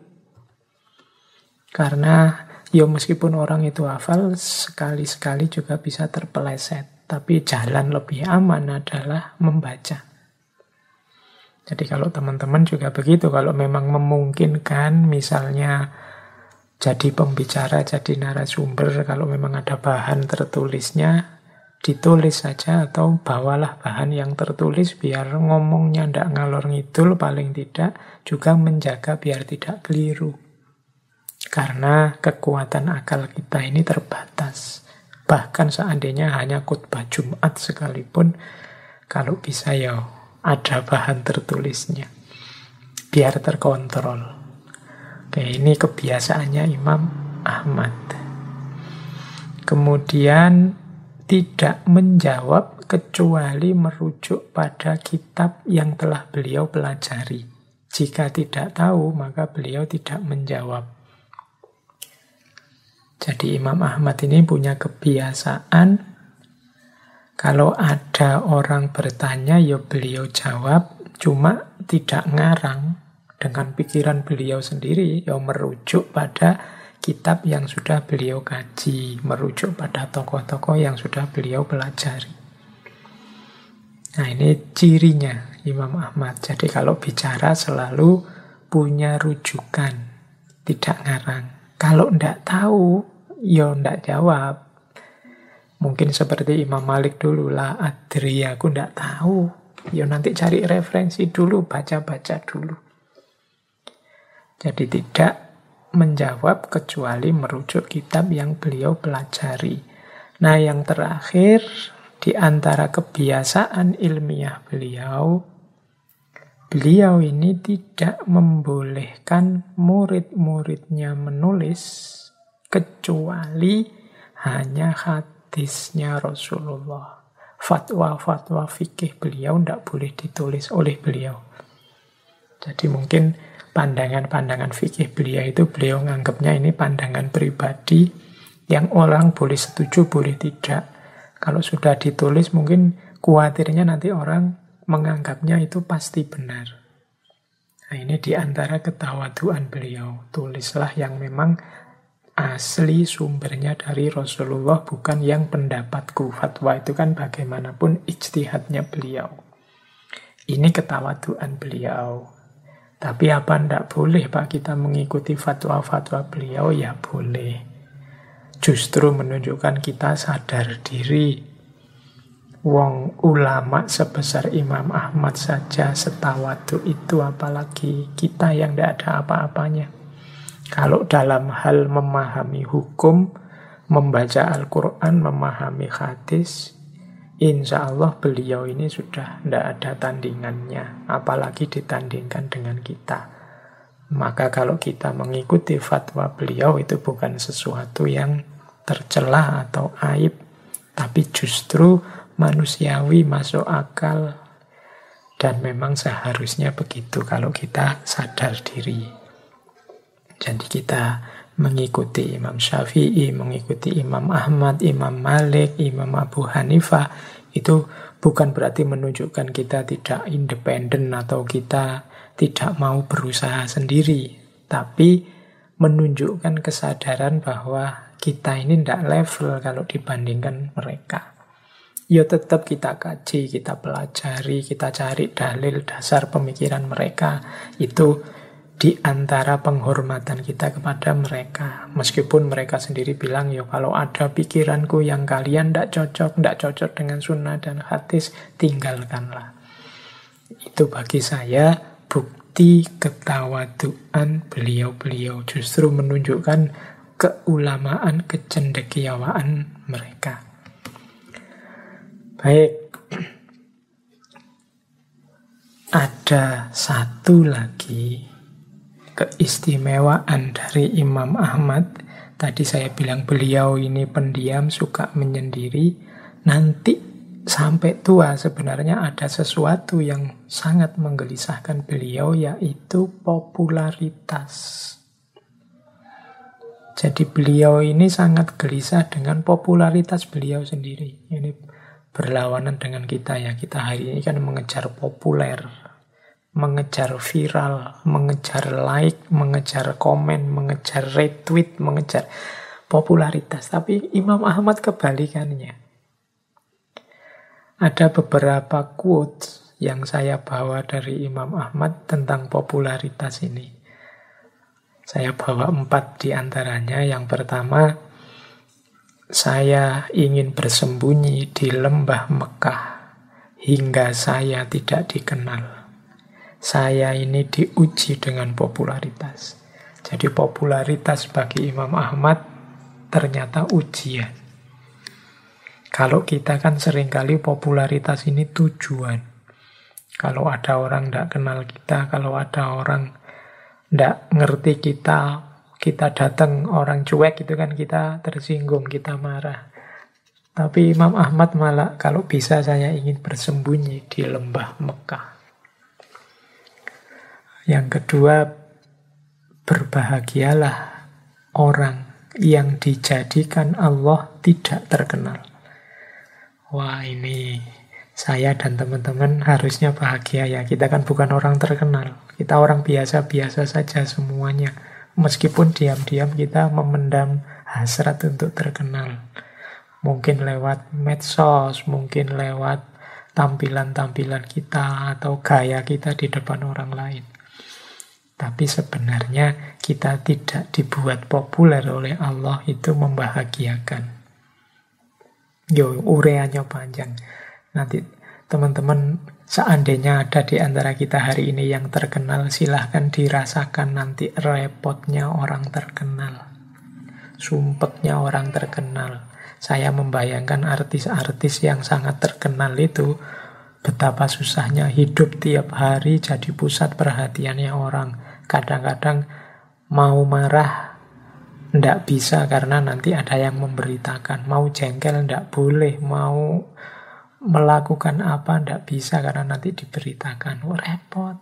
Karena ya meskipun orang itu hafal, sekali-sekali juga bisa terpeleset. Tapi jalan lebih aman adalah membaca. Jadi kalau teman-teman juga begitu, kalau memang memungkinkan misalnya jadi pembicara, jadi narasumber, kalau memang ada bahan tertulisnya, ditulis saja atau bawalah bahan yang tertulis biar ngomongnya ndak ngalor ngidul, paling tidak juga menjaga biar tidak keliru. Karena kekuatan akal kita ini terbatas. Bahkan seandainya hanya khutbah Jumat sekalipun, kalau bisa ya ada bahan tertulisnya, biar terkontrol. Oke, ini kebiasaannya Imam Ahmad. Kemudian tidak menjawab kecuali merujuk pada kitab yang telah beliau pelajari. Jika tidak tahu, maka beliau tidak menjawab. Jadi Imam Ahmad ini punya kebiasaan, kalau ada orang bertanya, ya beliau jawab. cuma tidak ngarang dengan pikiran beliau sendiri, ya merujuk pada kitab yang sudah beliau kaji, merujuk pada tokoh-tokoh yang sudah beliau pelajari. Nah, ini cirinya Imam Ahmad. Jadi kalau bicara selalu punya rujukan, tidak ngarang. Kalau ndak tahu, ya ndak jawab. Mungkin seperti Imam Malik dulu, la adri, aku ndak tahu. Ya nanti cari referensi dulu, baca-baca dulu. Jadi tidak menjawab kecuali merujuk kitab yang beliau pelajari. Nah, yang terakhir, di antara kebiasaan ilmiah beliau ini tidak membolehkan murid-muridnya menulis kecuali hanya hadisnya Rasulullah. Fatwa-fatwa fikih beliau tidak boleh ditulis oleh beliau. Jadi mungkin pandangan-pandangan fikih beliau itu beliau nganggapnya ini pandangan pribadi yang orang boleh setuju, boleh tidak. Kalau sudah ditulis mungkin khawatirnya nanti orang menganggapnya itu pasti benar. Nah, ini diantara ketawaduan beliau. Tulislah yang memang asli sumbernya dari Rasulullah, bukan yang pendapatku. Fatwa itu kan bagaimanapun ijtihadnya beliau. Ini ketawaduan beliau. Tapi apa ndak boleh Pak kita mengikuti fatwa-fatwa beliau? Ya boleh. Justru menunjukkan kita sadar diri. Wong ulama sebesar Imam Ahmad saja setawadu itu, apalagi kita yang ndak ada apa-apanya. Kalau dalam hal memahami hukum, membaca Al-Quran, memahami hadis, insya Allah beliau ini sudah tidak ada tandingannya, apalagi ditandingkan dengan kita. Maka kalau kita mengikuti fatwa beliau itu bukan sesuatu yang tercela atau aib, tapi justru manusiawi, masuk akal, dan memang seharusnya begitu kalau kita sadar diri. Jadi kita mengikuti Imam Syafi'i, mengikuti Imam Ahmad, Imam Malik, Imam Abu Hanifah, itu bukan berarti menunjukkan kita tidak independen atau kita tidak mau berusaha sendiri, tapi menunjukkan kesadaran bahwa kita ini tidak level kalau dibandingkan mereka. Ya tetap kita kaji, kita pelajari, kita cari dalil dasar pemikiran mereka. Itu di antara penghormatan kita kepada mereka. Meskipun mereka sendiri bilang, ya kalau ada pikiranku yang kalian tidak cocok dengan sunnah dan hadis, tinggalkanlah. Itu bagi saya bukti ketawaduan beliau-beliau. Justru menunjukkan keulamaan, kecendekiawaan mereka. Baik, ada satu lagi keistimewaan dari Imam Ahmad. Tadi saya bilang beliau ini pendiam, suka menyendiri. Nanti sampai tua sebenarnya ada sesuatu yang sangat menggelisahkan beliau, yaitu popularitas. Jadi beliau ini sangat gelisah dengan popularitas beliau sendiri. Ini berlawanan dengan kita ya. Kita hari ini kan mengejar populer, mengejar viral, mengejar like, mengejar komen, mengejar retweet, mengejar popularitas. Tapi Imam Ahmad kebalikannya. Ada beberapa quotes yang saya bawa dari Imam Ahmad tentang popularitas ini. Saya bawa 4 di antaranya. Yang pertama, saya ingin bersembunyi di lembah Mekah hingga saya tidak dikenal. Saya ini diuji dengan popularitas. Jadi popularitas bagi Imam Ahmad ternyata ujian. Kalau kita kan seringkali popularitas ini tujuan. Kalau ada orang tidak kenal kita, kalau ada orang tidak ngerti kita datang orang cuek, itu kan kita tersinggung, kita marah. Tapi Imam Ahmad malah, kalau bisa saya ingin bersembunyi di lembah Mekah. Yang kedua, berbahagialah orang yang dijadikan Allah tidak terkenal. Wah, ini Saya dan teman-teman harusnya bahagia ya. Kita kan bukan orang terkenal. Kita orang biasa-biasa saja semuanya. Meskipun diam-diam kita memendam hasrat untuk terkenal. Mungkin lewat medsos, mungkin lewat tampilan-tampilan kita atau gaya kita di depan orang lain. Tapi sebenarnya kita tidak dibuat populer oleh Allah itu membahagiakan. Ureanya panjang. Nanti teman-teman seandainya ada di antara kita hari ini yang terkenal, silahkan dirasakan nanti repotnya orang terkenal. Sumpeknya orang terkenal. Saya membayangkan artis-artis yang sangat terkenal itu betapa susahnya hidup tiap hari jadi pusat perhatiannya orang. Kadang-kadang mau marah ndak bisa karena nanti ada yang memberitakan. Mau jengkel ndak boleh, mau melakukan apa ndak bisa karena nanti diberitakan. Repot.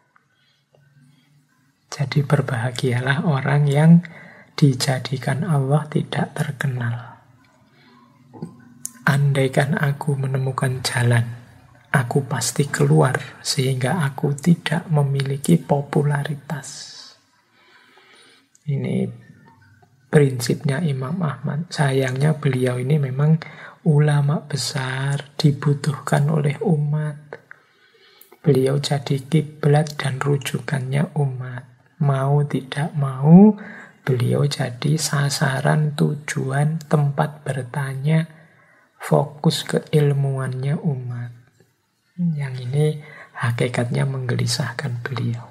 Jadi berbahagialah orang yang dijadikan Allah tidak terkenal. Andaikan aku menemukan jalan, aku pasti keluar sehingga aku tidak memiliki popularitas. Ini prinsipnya Imam Ahmad. Sayangnya beliau ini memang ulama besar, dibutuhkan oleh umat. Beliau jadi kiblat dan rujukannya umat. Mau tidak mau, beliau jadi sasaran, tujuan, tempat bertanya, fokus keilmuannya umat. Yang ini hakikatnya menggelisahkan beliau.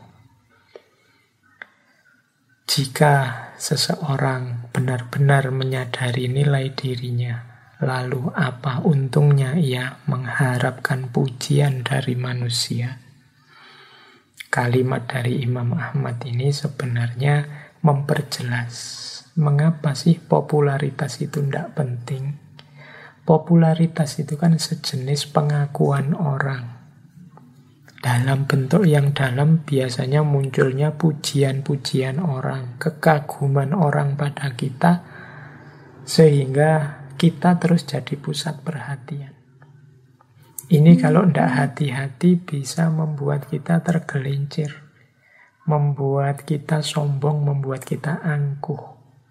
Jika seseorang benar-benar menyadari nilai dirinya, lalu apa untungnya ia mengharapkan pujian dari manusia? Kalimat dari Imam Ahmad ini sebenarnya memperjelas mengapa sih popularitas itu tidak penting. Popularitas itu kan sejenis pengakuan orang. Dalam bentuk yang dalam biasanya munculnya pujian-pujian orang, kekaguman orang pada kita, sehingga kita terus jadi pusat perhatian. Ini kalau tidak hati-hati bisa membuat kita tergelincir, membuat kita sombong, membuat kita angkuh.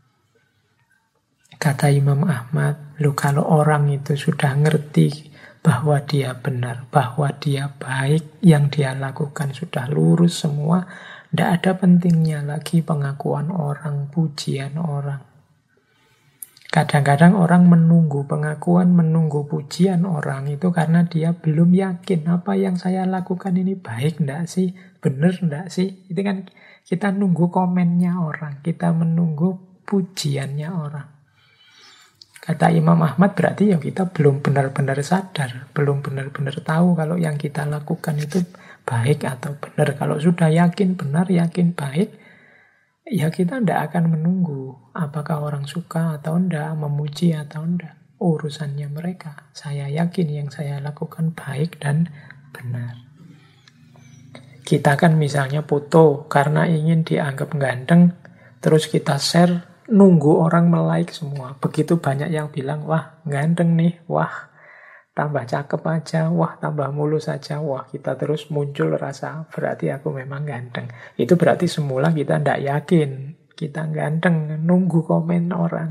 Kata Imam Ahmad, kalau orang itu sudah ngerti bahwa dia benar, bahwa dia baik, yang dia lakukan sudah lurus semua, tidak ada pentingnya lagi pengakuan orang, pujian orang. Kadang-kadang orang menunggu pengakuan, menunggu pujian orang itu karena dia belum yakin apa yang saya lakukan ini baik enggak sih, benar enggak sih. Itu kan kita nunggu komennya orang, kita menunggu pujiannya orang. Kata Imam Ahmad berarti ya kita belum benar-benar sadar, belum benar-benar tahu kalau yang kita lakukan itu baik atau benar. Kalau sudah yakin benar, yakin baik, ya kita tidak akan menunggu apakah orang suka atau tidak, memuji atau tidak. Urusannya mereka. Saya yakin yang saya lakukan baik dan benar. Kita kan misalnya foto karena ingin dianggap ganteng, terus kita share, nunggu orang like semua. Begitu banyak yang bilang, wah ganteng nih, wah tambah cakep aja, wah tambah mulus aja, wah kita terus muncul rasa berarti aku memang ganteng. Itu berarti semula kita tidak yakin kita ganteng, nunggu komen orang.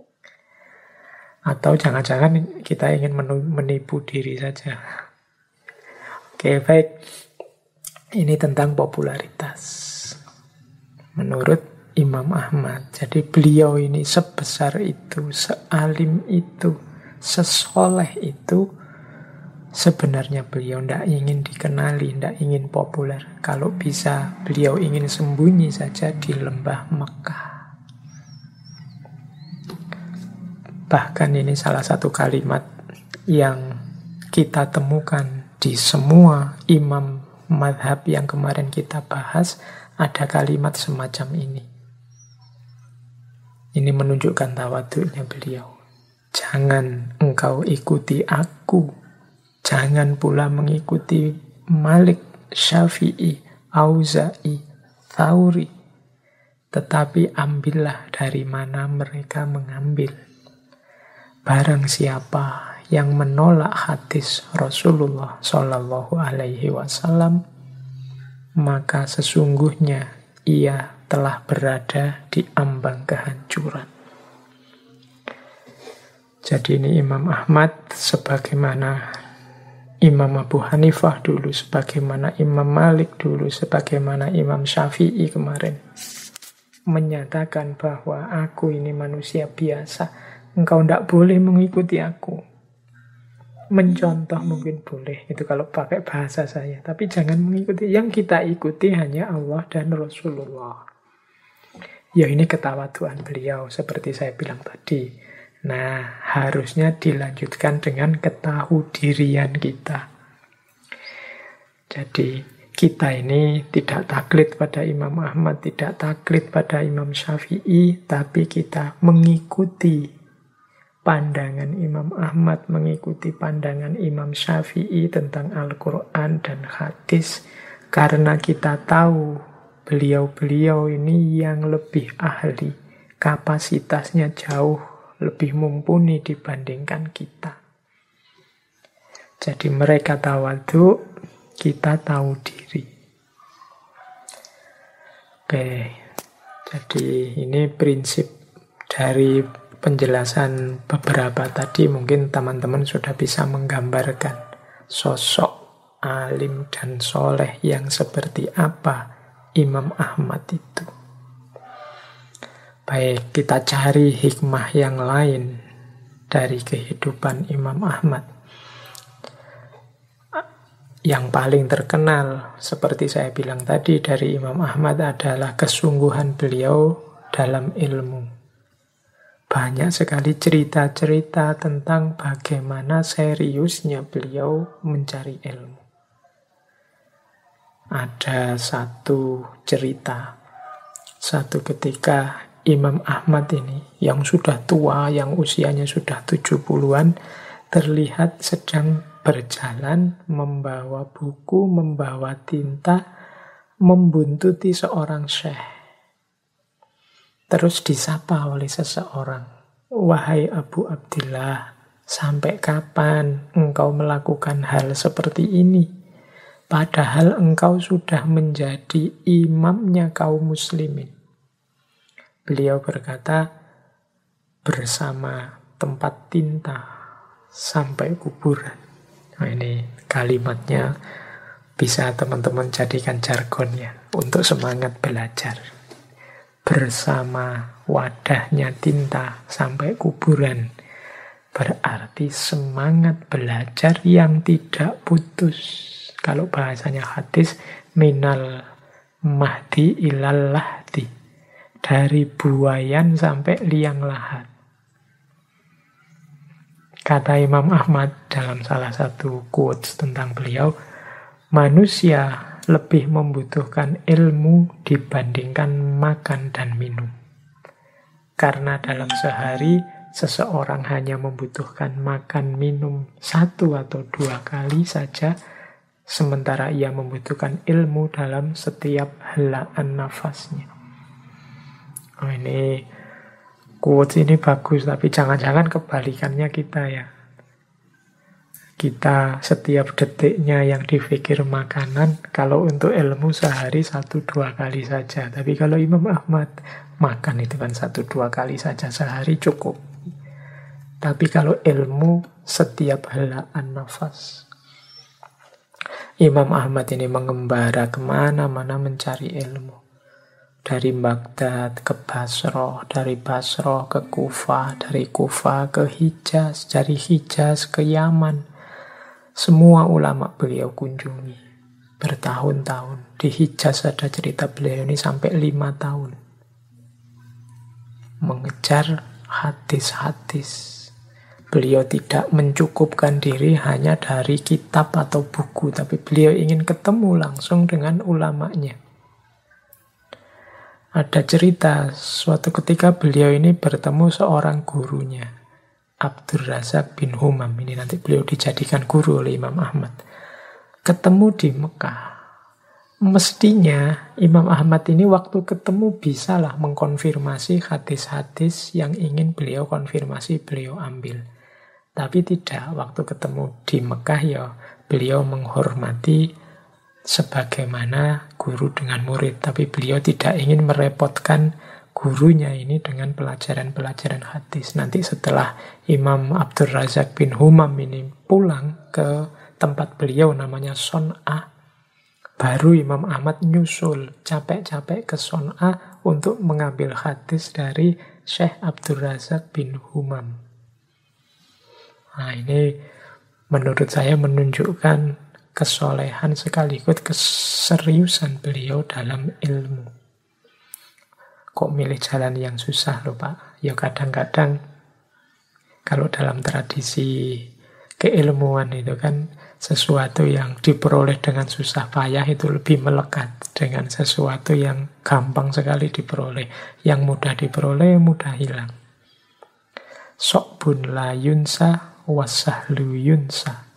Atau jangan-jangan kita ingin menipu diri saja. Oke, baik. Ini tentang popularitas. Menurut Imam Ahmad. Jadi beliau ini sebesar itu, sealim itu, sesoleh itu, sebenarnya beliau tidak ingin dikenali, tidak ingin populer. Kalau bisa, beliau ingin sembunyi saja di lembah Mekah. Bahkan ini salah satu kalimat yang kita temukan di semua imam madhab yang kemarin kita bahas, ada kalimat semacam ini. Ini menunjukkan tawadhu'nya beliau. Jangan engkau ikuti aku. Jangan pula mengikuti Malik, Syafi'i, Auza'i, Thauri. Tetapi ambillah dari mana mereka mengambil. Barang siapa yang menolak hadis Rasulullah Shallallahu Alaihi Wasallam, maka sesungguhnya ia telah berada di ambang kehancuran. Jadi ini Imam Ahmad sebagaimana Imam Abu Hanifah dulu, sebagaimana Imam Malik dulu, sebagaimana Imam Syafi'i kemarin, menyatakan bahwa aku ini manusia biasa, engkau tidak boleh mengikuti aku. Mencontoh mungkin boleh, itu kalau pakai bahasa saya. Tapi jangan mengikuti. Yang kita ikuti hanya Allah dan Rasulullah. Ya ini ketawaduan beliau, seperti saya bilang tadi. Nah, harusnya dilanjutkan dengan ketahudirian kita. Jadi, kita ini tidak taklid pada Imam Ahmad, tidak taklid pada Imam Syafi'i, tapi kita mengikuti pandangan Imam Ahmad, mengikuti pandangan Imam Syafi'i tentang Al-Quran dan hadis, karena kita tahu beliau-beliau ini yang lebih ahli, kapasitasnya jauh lebih mumpuni dibandingkan kita. Jadi mereka tawadhu, kita tahu diri. Oke, jadi ini prinsip dari penjelasan beberapa tadi. Mungkin teman-teman sudah bisa menggambarkan sosok alim dan soleh yang seperti apa Imam Ahmad itu. Baik, kita cari hikmah yang lain dari kehidupan Imam Ahmad. Yang paling terkenal, seperti saya bilang tadi, dari Imam Ahmad adalah kesungguhan beliau dalam ilmu. Banyak sekali cerita-cerita tentang bagaimana seriusnya beliau mencari ilmu. Ada satu cerita, satu ketika Imam Ahmad ini, yang sudah tua, yang usianya sudah 70-an, terlihat sedang berjalan, membawa buku, membawa tinta, membuntuti seorang syekh. Terus disapa oleh seseorang, "Wahai Abu Abdillah, sampai kapan engkau melakukan hal seperti ini? Padahal engkau sudah menjadi imamnya kaum muslimin." Beliau berkata, "Bersama tempat tinta sampai kuburan." Nah, ini kalimatnya bisa teman-teman jadikan jargonnya untuk semangat belajar. Bersama wadahnya tinta sampai kuburan. Berarti semangat belajar yang tidak putus. Kalau bahasanya hadis, minal mahdi ilal lahdi. Dari buayan sampai liang lahat. Kata Imam Ahmad dalam salah satu quotes tentang beliau, manusia lebih membutuhkan ilmu dibandingkan makan dan minum. Karena dalam sehari, seseorang hanya membutuhkan makan minum 1 atau 2 kali saja, sementara ia membutuhkan ilmu dalam setiap helaan nafasnya. Oh, ini quotes ini bagus, tapi jangan-jangan kebalikannya kita ya. Kita setiap detiknya yang dipikir makanan, kalau untuk ilmu sehari 1-2 kali saja. Tapi kalau Imam Ahmad, makan itu kan 1-2 kali saja sehari cukup. Tapi kalau ilmu, setiap helaan nafas. Imam Ahmad ini mengembara kemana-mana mencari ilmu. Dari Baghdad ke Basrah, dari Basrah ke Kufah, dari Kufah ke Hijaz, dari Hijaz ke Yaman. Semua ulama beliau kunjungi bertahun-tahun. Di Hijaz ada cerita beliau ini sampai 5 tahun. Mengejar hadis-hadis. Beliau tidak mencukupkan diri hanya dari kitab atau buku, tapi beliau ingin ketemu langsung dengan ulamanya. Ada cerita, suatu ketika beliau ini bertemu seorang gurunya, Abdur Razak bin Humam. Ini nanti beliau dijadikan guru oleh Imam Ahmad. Ketemu di Mekah. Mestinya Imam Ahmad ini waktu ketemu bisalah mengkonfirmasi hadis-hadis yang ingin beliau konfirmasi, beliau ambil. Tapi tidak, waktu ketemu di Mekah ya beliau menghormati sebagaimana guru dengan murid. Tapi beliau tidak ingin merepotkan gurunya ini dengan pelajaran-pelajaran hadis. Nanti setelah Imam Abdul Razak bin Humam ini pulang ke tempat beliau namanya Son'ah, baru Imam Ahmad nyusul capek-capek ke Son'ah untuk mengambil hadis dari Syekh Abdul Razak bin Humam. Nah, ini menurut saya menunjukkan kesolehan sekaligus keseriusan beliau dalam ilmu. Kok milih jalan yang susah loh Pak? Ya kadang-kadang kalau dalam tradisi keilmuan itu kan sesuatu yang diperoleh dengan susah payah itu lebih melekat dengan sesuatu yang gampang sekali diperoleh. Yang mudah diperoleh, mudah hilang. Sokbun la yunsa wasahlu yunsa.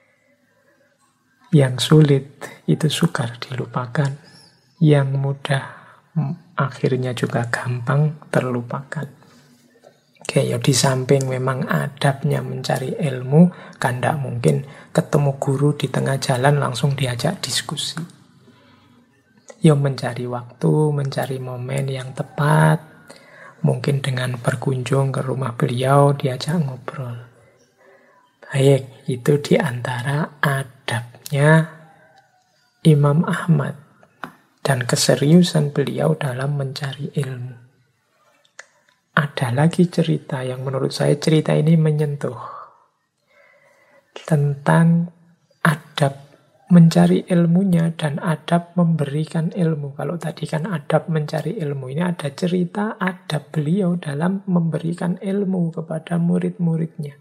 Yang sulit itu sukar dilupakan. Yang mudah akhirnya juga gampang terlupakan. Oke, ya di samping memang adabnya mencari ilmu, kan tidak mungkin ketemu guru di tengah jalan langsung diajak diskusi. Ya mencari waktu, mencari momen yang tepat, mungkin dengan berkunjung ke rumah beliau diajak ngobrol. Baik, itu di antara adabnya Imam Ahmad dan keseriusan beliau dalam mencari ilmu. Ada lagi cerita yang menurut saya cerita ini menyentuh tentang adab mencari ilmunya dan adab memberikan ilmu. Kalau tadi kan adab mencari ilmu, ini ada cerita adab beliau dalam memberikan ilmu kepada murid-muridnya.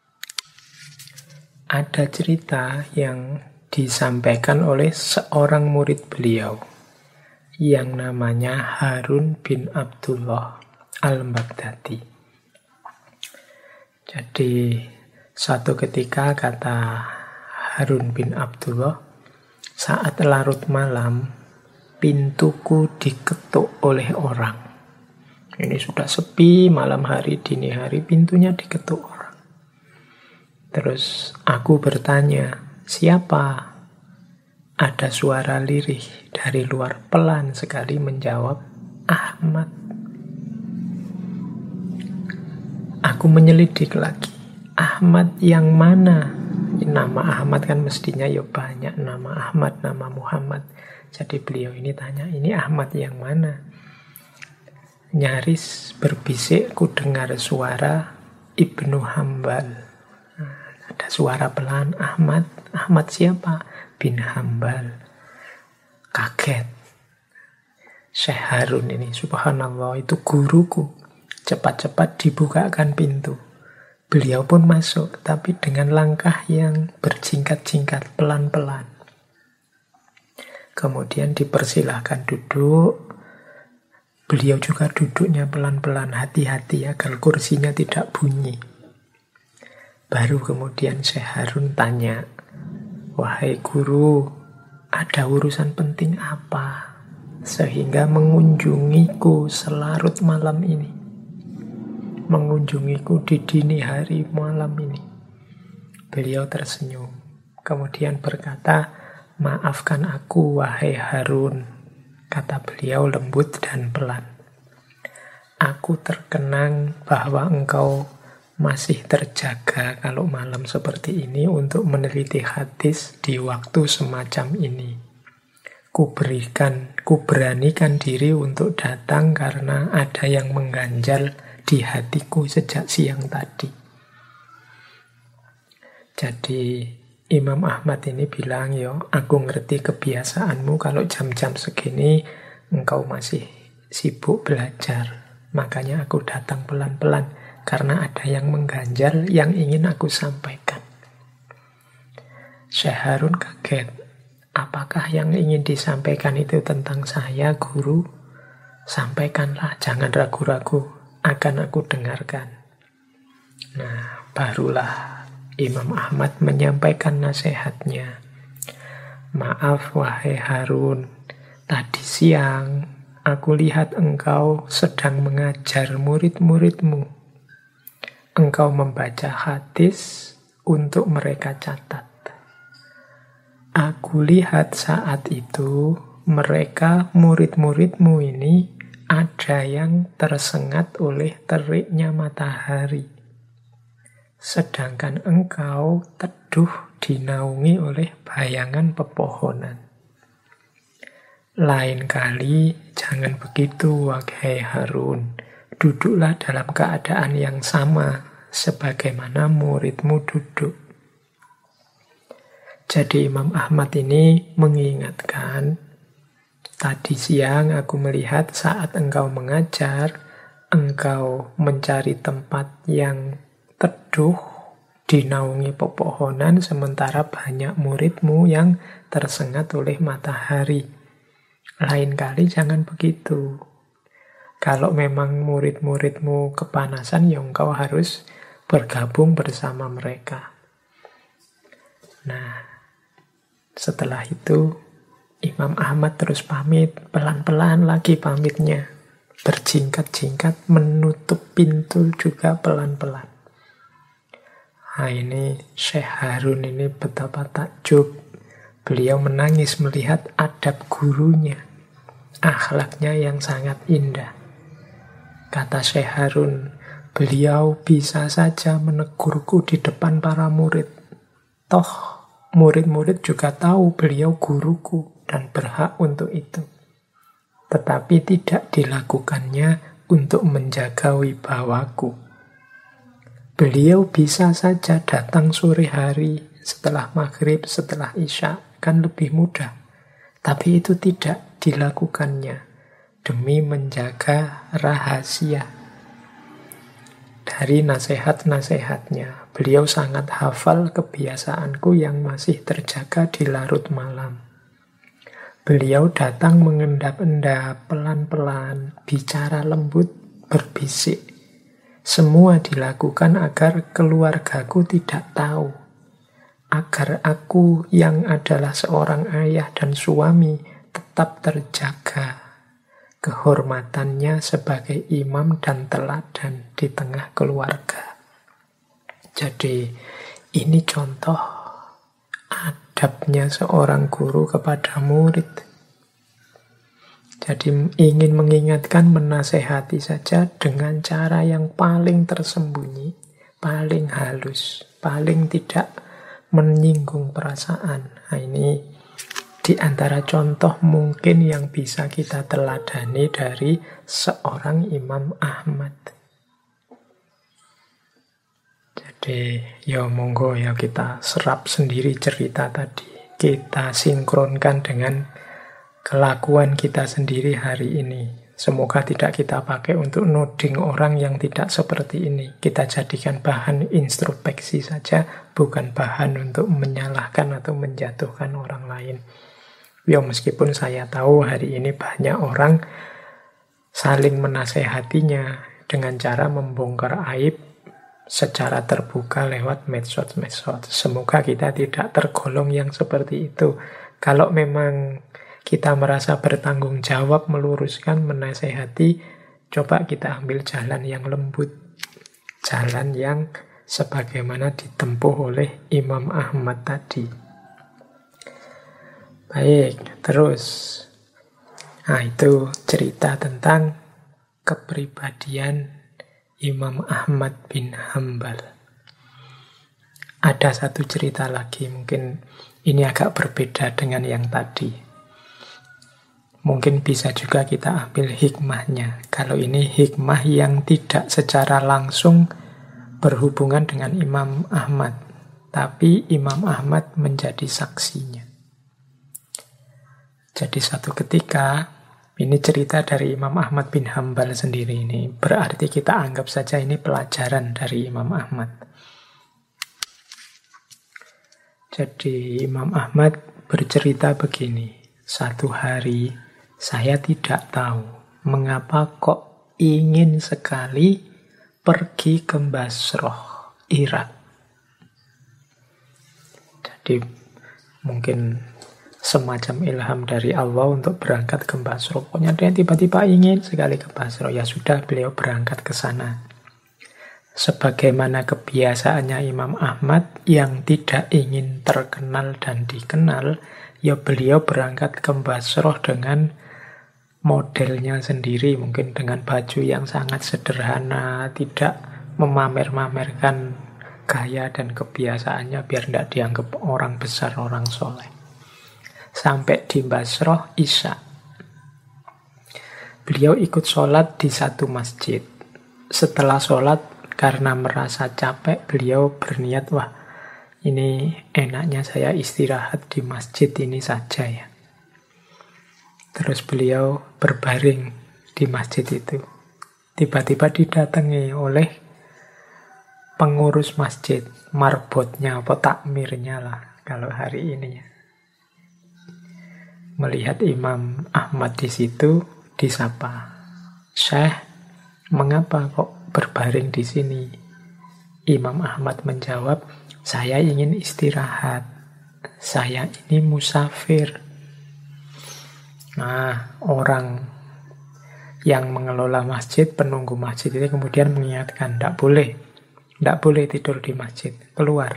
Ada cerita yang disampaikan oleh seorang murid beliau yang namanya Harun bin Abdullah al-Baghdadi. Jadi suatu ketika kata Harun bin Abdullah, saat larut malam pintuku diketuk oleh orang. Ini sudah sepi malam hari, dini hari, pintunya diketuk orang. Terus aku bertanya, siapa? Ada suara lirih dari luar pelan sekali menjawab, Ahmad. Aku menyelidik lagi, Ahmad yang mana? Nama Ahmad kan mestinya ya banyak, nama Ahmad, nama Muhammad. Jadi beliau ini tanya, ini Ahmad yang mana? Nyaris berbisik ku dengar suara Ibnu Hambal. Ada suara pelan, Ahmad. Ahmad siapa? Bin Hambal. Kaget. Syekh Harun ini, subhanallah, itu guruku. Cepat-cepat dibukakan pintu. Beliau pun masuk, tapi dengan langkah yang berjingkat-jingkat, pelan-pelan. Kemudian dipersilahkan duduk. Beliau juga duduknya pelan-pelan, hati-hati agar kursinya tidak bunyi. Baru kemudian Syekh Harun tanya, wahai guru, ada urusan penting apa sehingga mengunjungiku selarut malam ini? Mengunjungiku di dini hari malam ini. Beliau tersenyum. Kemudian berkata, maafkan aku wahai Harun. Kata beliau lembut dan pelan. Aku terkenang bahwa engkau masih terjaga kalau malam seperti ini untuk meneliti hadis di waktu semacam ini. Kuberanikan diri untuk datang karena ada yang mengganjal di hatiku sejak siang tadi. Jadi Imam Ahmad ini bilang, yo, aku ngerti kebiasaanmu kalau jam-jam segini engkau masih sibuk belajar. Makanya aku datang pelan-pelan. Karena ada yang mengganjal yang ingin aku sampaikan. Syekh Harun kaget. Apakah yang ingin disampaikan itu tentang saya, guru? Sampaikanlah, jangan ragu-ragu. Akan aku dengarkan. Nah, barulah Imam Ahmad menyampaikan nasihatnya. Maaf wahai Harun, tadi siang aku lihat engkau sedang mengajar murid-muridmu. engkau membaca hadis untuk mereka catat. Aku lihat saat itu mereka, murid-muridmu ini, ada yang tersengat oleh teriknya matahari. Sedangkan engkau teduh dinaungi oleh bayangan pepohonan. Lain kali jangan begitu, wahai Harun. Duduklah dalam keadaan yang sama sebagaimana muridmu duduk. Jadi Imam Ahmad ini mengingatkan, tadi siang aku melihat saat engkau mengajar, engkau mencari tempat yang teduh, dinaungi pepohonan, sementara banyak muridmu yang tersengat oleh matahari. Lain kali jangan begitu. Kalau memang murid-muridmu kepanasan, ya engkau harus bergabung bersama mereka. Nah, setelah itu Imam Ahmad terus pamit, pelan-pelan lagi pamitnya. Berjingkat-jingkat menutup pintu juga pelan-pelan. Nah ini Syekh Harun ini betapa takjub. Beliau menangis melihat adab gurunya. Akhlaknya yang sangat indah. Kata Syekh Harun, beliau bisa saja menegurku di depan para murid. Toh murid-murid juga tahu beliau guruku dan berhak untuk itu. Tetapi tidak dilakukannya untuk menjaga wibawaku. Beliau bisa saja datang sore hari, setelah maghrib, setelah isya, kan lebih mudah. Tapi itu tidak dilakukannya demi menjaga rahasia. Dari nasihat-nasihatnya, beliau sangat hafal kebiasaanku yang masih terjaga di larut malam. Beliau datang mengendap-endap pelan-pelan, bicara lembut, berbisik. Semua dilakukan agar keluargaku tidak tahu. Agar aku yang adalah seorang ayah dan suami tetap terjaga kehormatannya sebagai imam dan teladan di tengah keluarga. Jadi ini contoh adabnya seorang guru kepada murid. Jadi ingin mengingatkan, menasehati saja dengan cara yang paling tersembunyi, paling halus, paling tidak menyinggung perasaan. Nah ini di antara contoh mungkin yang bisa kita teladani dari seorang Imam Ahmad. Jadi ya monggo ya kita serap sendiri cerita tadi. Kita sinkronkan dengan kelakuan kita sendiri hari ini. Semoga tidak kita pakai untuk nuding orang yang tidak seperti ini. Kita jadikan bahan introspeksi saja, bukan bahan untuk menyalahkan atau menjatuhkan orang lain. Ya meskipun saya tahu hari ini banyak orang saling menasehatinya dengan cara membongkar aib secara terbuka lewat medsos-medsos. Semoga kita tidak tergolong yang seperti itu. Kalau memang kita merasa bertanggung jawab meluruskan, menasehati, coba kita ambil jalan yang lembut. Jalan yang sebagaimana ditempuh oleh Imam Ahmad tadi. Baik, terus. Nah itu cerita tentang kepribadian Imam Ahmad bin Hambal. Ada satu cerita lagi, mungkin ini agak berbeda dengan yang tadi. Mungkin bisa juga kita ambil hikmahnya. Kalau ini hikmah yang tidak secara langsung berhubungan dengan Imam Ahmad, tapi Imam Ahmad menjadi saksinya. Jadi satu ketika, ini cerita dari Imam Ahmad bin Hambal sendiri ini, berarti kita anggap saja ini pelajaran dari Imam Ahmad. Jadi Imam Ahmad bercerita begini, satu hari saya tidak tahu mengapa kok ingin sekali pergi ke Basrah, Irak. Jadi mungkin semacam ilham dari Allah untuk berangkat ke Basrah. Pokoknya dia tiba-tiba ingin sekali ke Basrah. Ya sudah, beliau berangkat ke sana. Sebagaimana kebiasaannya Imam Ahmad yang tidak ingin terkenal dan dikenal, ya beliau berangkat ke Basrah dengan modelnya sendiri, mungkin dengan baju yang sangat sederhana, tidak memamer-mamerkan gaya dan kebiasaannya biar tidak dianggap orang besar, orang soleh. Sampai di Basrah Isya. Beliau ikut sholat di satu masjid. Setelah sholat, karena merasa capek, beliau berniat, wah ini enaknya saya istirahat di masjid ini saja ya. Terus beliau berbaring di masjid itu. Tiba-tiba didatangi oleh pengurus masjid, marbotnya atau takmirnya lah kalau hari ini ya. Melihat Imam Ahmad di situ, disapa, "Syekh, mengapa kok berbaring di sini?" Imam Ahmad menjawab, "Saya ingin istirahat. Saya ini musafir." Nah, orang yang mengelola masjid, penunggu masjid ini kemudian mengingatkan, tidak boleh tidur di masjid, keluar.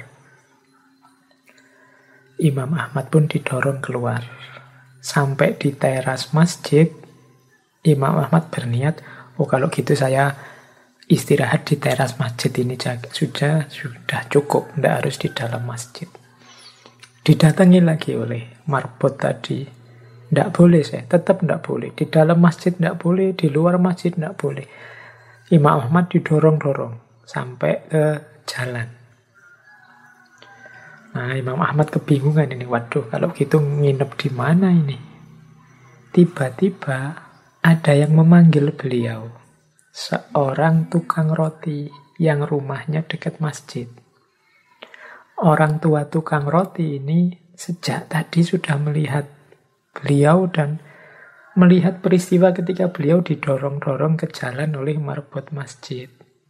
Imam Ahmad pun didorong keluar. Sampai di teras masjid, Imam Ahmad berniat, oh kalau gitu saya istirahat di teras masjid ini sudah cukup, tidak harus di dalam masjid. Didatangi lagi oleh marbot tadi, tidak boleh saya, tetap tidak boleh. Di dalam masjid tidak boleh, di luar masjid tidak boleh. Imam Ahmad didorong-dorong sampai ke jalan. Nah, Imam Ahmad kebingungan ini, waduh kalau gitu nginep di mana ini? Tiba-tiba ada yang memanggil beliau. Seorang tukang roti yang rumahnya dekat masjid. Orang tua tukang roti ini sejak tadi sudah melihat beliau dan melihat peristiwa ketika beliau didorong-dorong ke jalan oleh marbot masjid.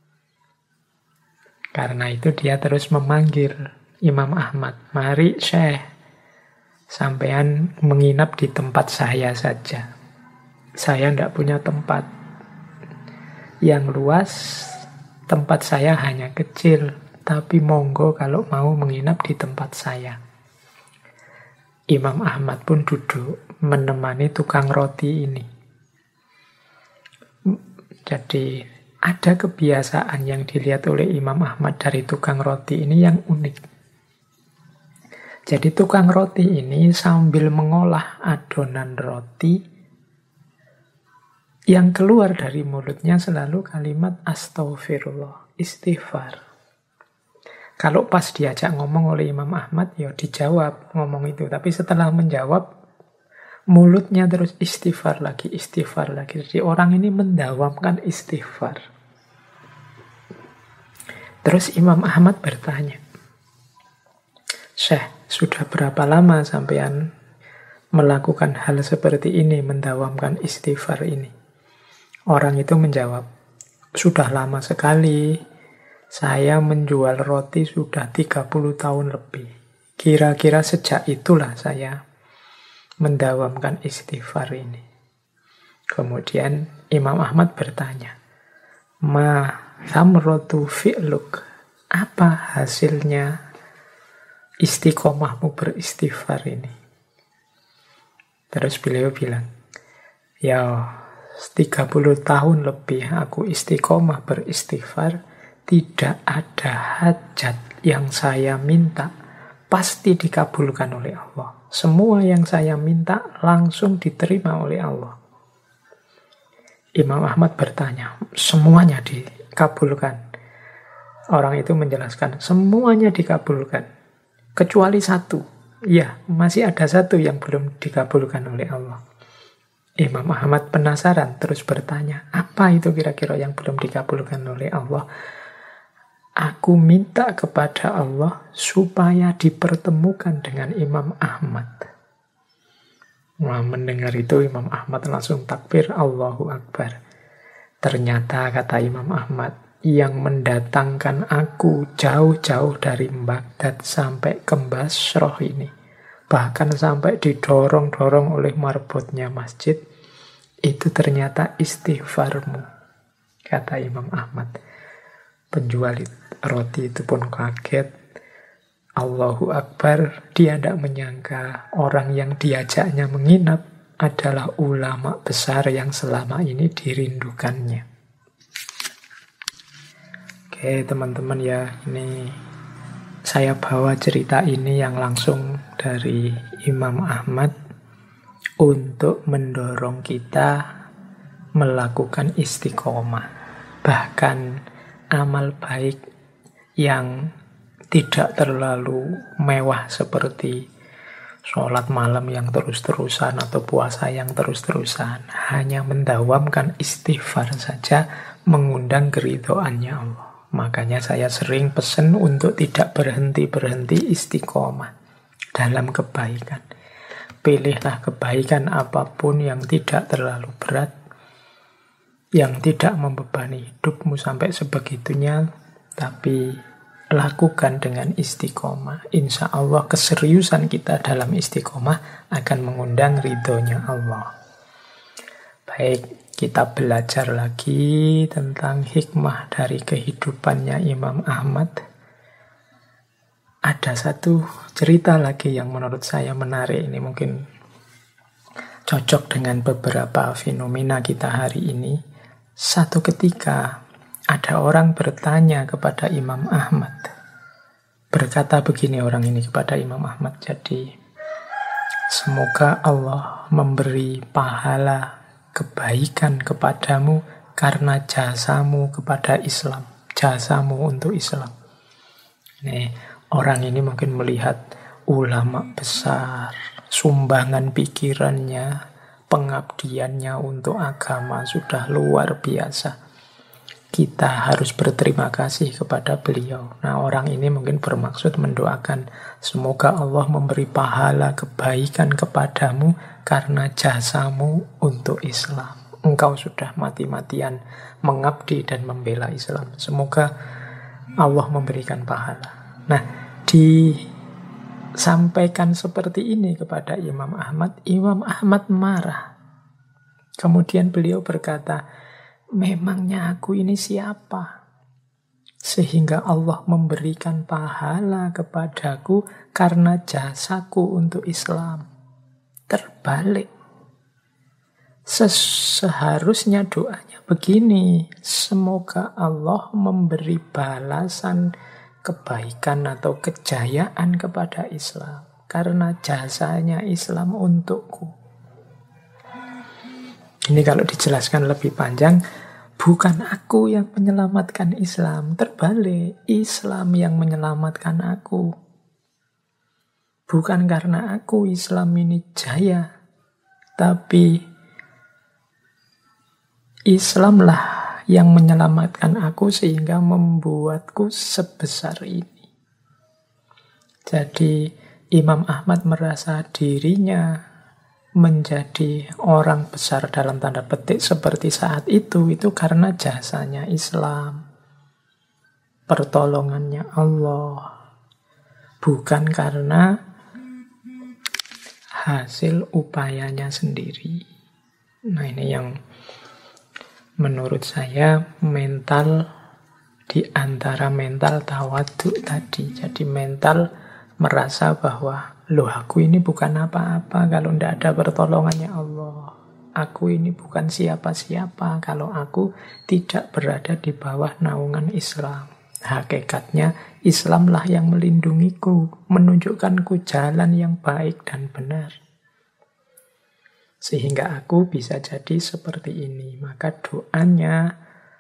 Karena itu dia terus memanggil Imam Ahmad, "Mari Syekh, sampean menginap di tempat saya saja. Saya tidak punya tempat yang luas, tempat saya hanya kecil, tapi monggo kalau mau menginap di tempat saya." Imam Ahmad pun duduk menemani tukang roti ini. Jadi ada kebiasaan yang dilihat oleh Imam Ahmad dari tukang roti ini yang unik. Jadi tukang roti ini sambil mengolah adonan roti, yang keluar dari mulutnya selalu kalimat astaghfirullah, istighfar. Kalau pas diajak ngomong oleh Imam Ahmad, ya dijawab ngomong itu. Tapi setelah menjawab, mulutnya terus istighfar lagi, istighfar lagi. Jadi orang ini mendawamkan istighfar. Terus Imam Ahmad bertanya, "Syekh, sudah berapa lama sampean melakukan hal seperti ini, mendawamkan istighfar ini?" Orang itu menjawab, "Sudah lama sekali. Saya menjual roti sudah 30 tahun lebih. Kira-kira sejak itulah saya mendawamkan istighfar ini." Kemudian Imam Ahmad bertanya, "Ma thamratu fi'luk?" Apa hasilnya istiqomahmu beristighfar ini? Terus beliau bilang, "Ya 30 tahun lebih aku istiqomah beristighfar, tidak ada hajat yang saya minta pasti dikabulkan oleh Allah. Semua yang saya minta langsung diterima oleh Allah." Imam Ahmad bertanya, "Semuanya dikabulkan?" Orang itu menjelaskan, "Semuanya dikabulkan kecuali satu." Ya, masih ada satu yang belum dikabulkan oleh Allah. Imam Ahmad penasaran, terus bertanya, "Apa itu kira-kira yang belum dikabulkan oleh Allah?" "Aku minta kepada Allah supaya dipertemukan dengan Imam Ahmad." Wah, mendengar itu Imam Ahmad langsung takbir, Allahu Akbar. Ternyata, kata Imam Ahmad, yang mendatangkan aku jauh-jauh dari Baghdad sampai ke Basrah ini, bahkan sampai didorong-dorong oleh marbotnya masjid, itu ternyata istighfarmu, kata Imam Ahmad. Penjual roti itu pun kaget. Allahu Akbar, dia tidak menyangka orang yang diajaknya menginap adalah ulama besar yang selama ini dirindukannya. Oke teman-teman ya, ini saya bawa cerita ini yang langsung dari Imam Ahmad untuk mendorong kita melakukan istiqomah. Bahkan amal baik yang tidak terlalu mewah seperti sholat malam yang terus-terusan atau puasa yang terus-terusan. Hanya mendawamkan istighfar saja mengundang keridhoannya Allah. Makanya saya sering pesan untuk tidak berhenti-berhenti istiqomah dalam kebaikan. Pilihlah kebaikan apapun yang tidak terlalu berat, yang tidak membebani hidupmu sampai sebegitunya, tapi lakukan dengan istiqomah. Insya Allah keseriusan kita dalam istiqomah akan mengundang ridhonya Allah. Baik, kita belajar lagi tentang hikmah dari kehidupannya Imam Ahmad. Ada satu cerita lagi yang menurut saya menarik. Ini mungkin cocok dengan beberapa fenomena kita hari ini. Satu ketika ada orang bertanya kepada Imam Ahmad. Berkata begini orang ini kepada Imam Ahmad. Jadi, semoga Allah memberi pahala kebaikan kepadamu karena jasamu kepada Islam. Jasamu untuk Islam. Nih, orang ini mungkin melihat ulama besar, sumbangan pikirannya, pengabdiannya untuk agama sudah luar biasa. Kita harus berterima kasih kepada beliau. Nah, orang ini mungkin bermaksud mendoakan semoga Allah memberi pahala kebaikan kepadamu karena jasamu untuk Islam. Engkau sudah mati-matian mengabdi dan membela Islam. Semoga Allah memberikan pahala. Nah, disampaikan seperti ini kepada Imam Ahmad. Imam Ahmad marah. Kemudian beliau berkata, memangnya aku ini siapa? Sehingga Allah memberikan pahala kepadaku karena jasaku untuk Islam. Terbalik. Seharusnya doanya begini. Semoga Allah memberi balasan kebaikan atau kejayaan kepada Islam. Karena jasanya Islam untukku. Ini kalau dijelaskan lebih panjang, bukan aku yang menyelamatkan Islam. Terbalik, Islam yang menyelamatkan aku. Bukan karena aku Islam ini jaya, tapi Islamlah yang menyelamatkan aku sehingga membuatku sebesar ini. Jadi Imam Ahmad merasa dirinya menjadi orang besar dalam tanda petik seperti saat itu karena jasanya Islam, pertolongannya Allah, bukan karena hasil upayanya sendiri. Nah, ini yang menurut saya mental di antara mental tawadhu tadi. Jadi mental merasa bahwa loh, aku ini bukan apa-apa kalau tidak ada pertolongannya Allah. Aku ini bukan siapa-siapa kalau aku tidak berada di bawah naungan Islam. Hakikatnya Islamlah yang melindungiku, menunjukkanku jalan yang baik dan benar. Sehingga aku bisa jadi seperti ini. Maka doanya,